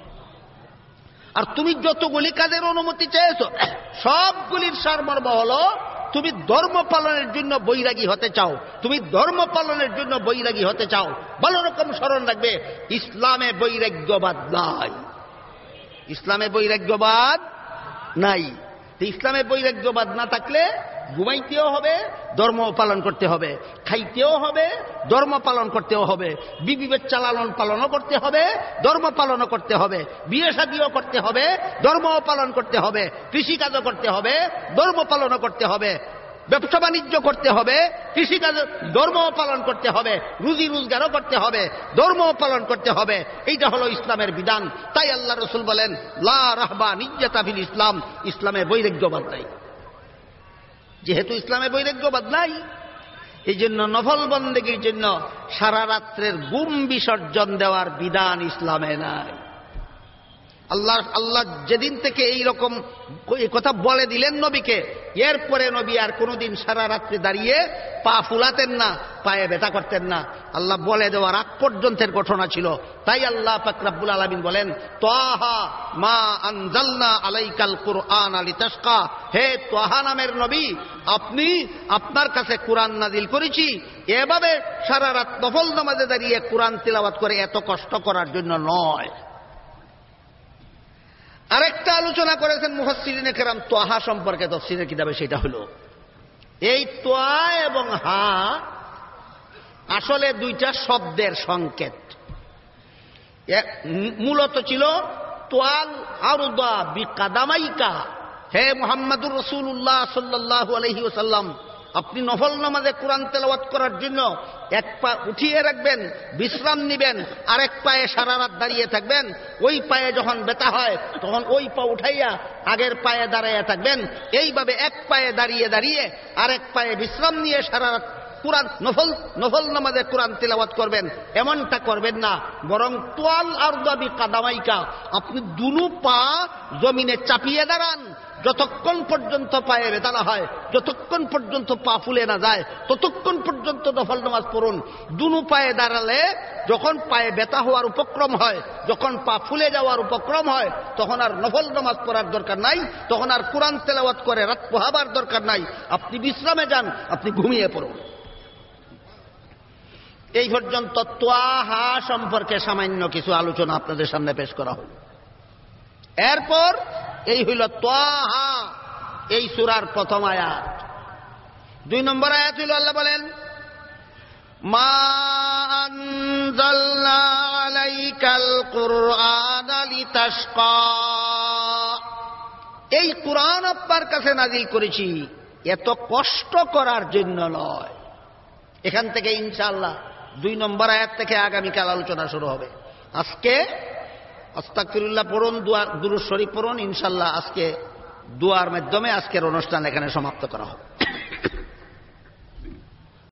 আর তুমি যতগুলি কাজের অনুমতি চেয়েছো সবগুলির সারমর্ম হলো তুমি ধর্ম পালনের জন্য বৈরাগী হতে চাও, তুমি ধর্ম পালনের জন্য বৈরাগী হতে চাও। ভালো রকম স্মরণ রাখবে, ইসলামে বৈরাগ্যবাদ নাই। ইসলামে বৈরাগ্যবাদ নাই। ইসলামে বৈরাগ্যবাদ না থাকলে ঘুমাইতেও হবে, ধর্ম পালন করতে হবে, খাইতেও হবে, ধর্ম পালন করতেও হবে, বিবি বাচ্চা লালন পালনও করতে হবে, ধর্ম পালনও করতে হবে, বিয়ে শাদীও করতে হবে, ধর্মও পালন করতে হবে, কৃষিকাজও করতে হবে, ধর্ম পালনও করতে হবে, ব্যবসা বাণিজ্য করতে হবে, কৃষিকাজ ধর্মও পালন করতে হবে, রুজি রোজগারও করতে হবে, ধর্মও পালন করতে হবে। এইটা হলো ইসলামের বিধান। তাই আল্লাহ রাসূল বলেন, লা রাহবানিয়্যাতা ফিল ইসলাম, ইসলামে বৈরাগ্যবাদ নাই। যেহেতু ইসলামে বৈরাগ্যবাদ নাই, এই জন্য নফল বন্দেগীর জন্য সারা রাত্রের ঘুম বিসর্জন দেওয়ার বিধান ইসলামে নাই। আল্লাহ যেদিন থেকে এই রকম কথা বলে দিলেন নবীকে, এরপরে নবী আর কোনোদিন সারা রাত্রি দাঁড়িয়ে পা ফুলাতেন না, পায়ে ব্যথা করতেন না। আল্লাহ বলে দেওয়ার আগ পর্যন্তের ঘটনা ছিল। তাই আল্লাহ পাক রব্বুল আলামিন বলেন, তাহা মা আনজালনা আলাইকাল কুরআন লিতাশকা, হে তাহা নামের নবী, আপনি আপনার কাছে কোরআন নাজিল করেছি এভাবে সারা রাত নফল নামাজে দাঁড়িয়ে কোরআন তিলাওয়াত করে এত কষ্ট করার জন্য নয়। আরেকটা আলোচনা করেছেন মুফাসসিরিনে কেরাম তোহা সম্পর্কে তাফসীরের কিতাবে, সেটা হলো এই তোয়া এবং হা আসলে দুইটা শব্দের সংকেত। মূলত ছিল তোয়াল আরদা বিকাদামাইকা, হে মুহাম্মদুর রাসূলুল্লাহ সাল্লাল্লাহু আলাইহি ওয়াসাল্লাম, আপনি নফল নামাজে কোরআন তেলাওয়াত করার জন্য এক পা উঠিয়ে রাখবেন, বিশ্রাম নিবেন, আরেক পায়ে সারা রাত দাঁড়িয়ে থাকবেন। ওই পায়ে যখন ব্যথা হয় তখন ওই পা উঠাইয়া আগের পায়ে দাঁড়াইয়া থাকবেন। এইভাবে এক পায়ে দাঁড়িয়ে দাঁড়িয়ে আরেক পায়ে বিশ্রাম নিয়ে সারা রাত কোরআন নফল নামাজে কোরআন তেলাওয়াত করবেন। এমনটা করবেন না, বরং তোয়াল আরদা বিকাদামাইকা, আপনি দুনো পা জমিনে চাপিয়ে দাঁড়ান। যতক্ষণ পর্যন্ত পায়ে ব্যথা না হয়, যতক্ষণ পর্যন্ত পা ফুলে না যায়, ততক্ষণ পর্যন্ত নফল নামাজ পড়ুন। দুনো পায়ে দাঁড়ালে যখন পায়ে ব্যথা হওয়ার উপক্রম হয়, যখন পা ফুলে যাওয়ার উপক্রম হয়, তখন আর নফল নামাজ পড়ার দরকার নাই, তখন আর কোরআন তেলাওয়াত করে রাত পোহাবার দরকার নাই। আপনি বিশ্রামে যান, আপনি ঘুমিয়ে পড়ুন। এই পর্যন্ত তোয়াহা সম্পর্কে সামান্য কিছু আলোচনা আপনাদের সামনে পেশ করা হল। এরপর এই হইল তোয়াহা, এই সূরার প্রথম আয়াত। 2 নম্বর আয়াত হইল আল্লাহ বলেন, মা আনজালনা আলাইকাল কুরআন লিতাশকা, এই কুরআন আপনার কাছে নাযিল করেছি এত কষ্ট করার জন্য নয়। এখান থেকে ইনশাআল্লাহ 2 নম্বর আয়াত থেকে আগামীকাল আলোচনা শুরু হবে। আজকে আস্তাগফিরুল্লাহ পড়ুন, দুরূদ শরীফ পড়ুন, ইনশাআল্লাহ আজকে দোয়ার মাধ্যমে আজকের অনুষ্ঠান এখানে সমাপ্ত করা হবে।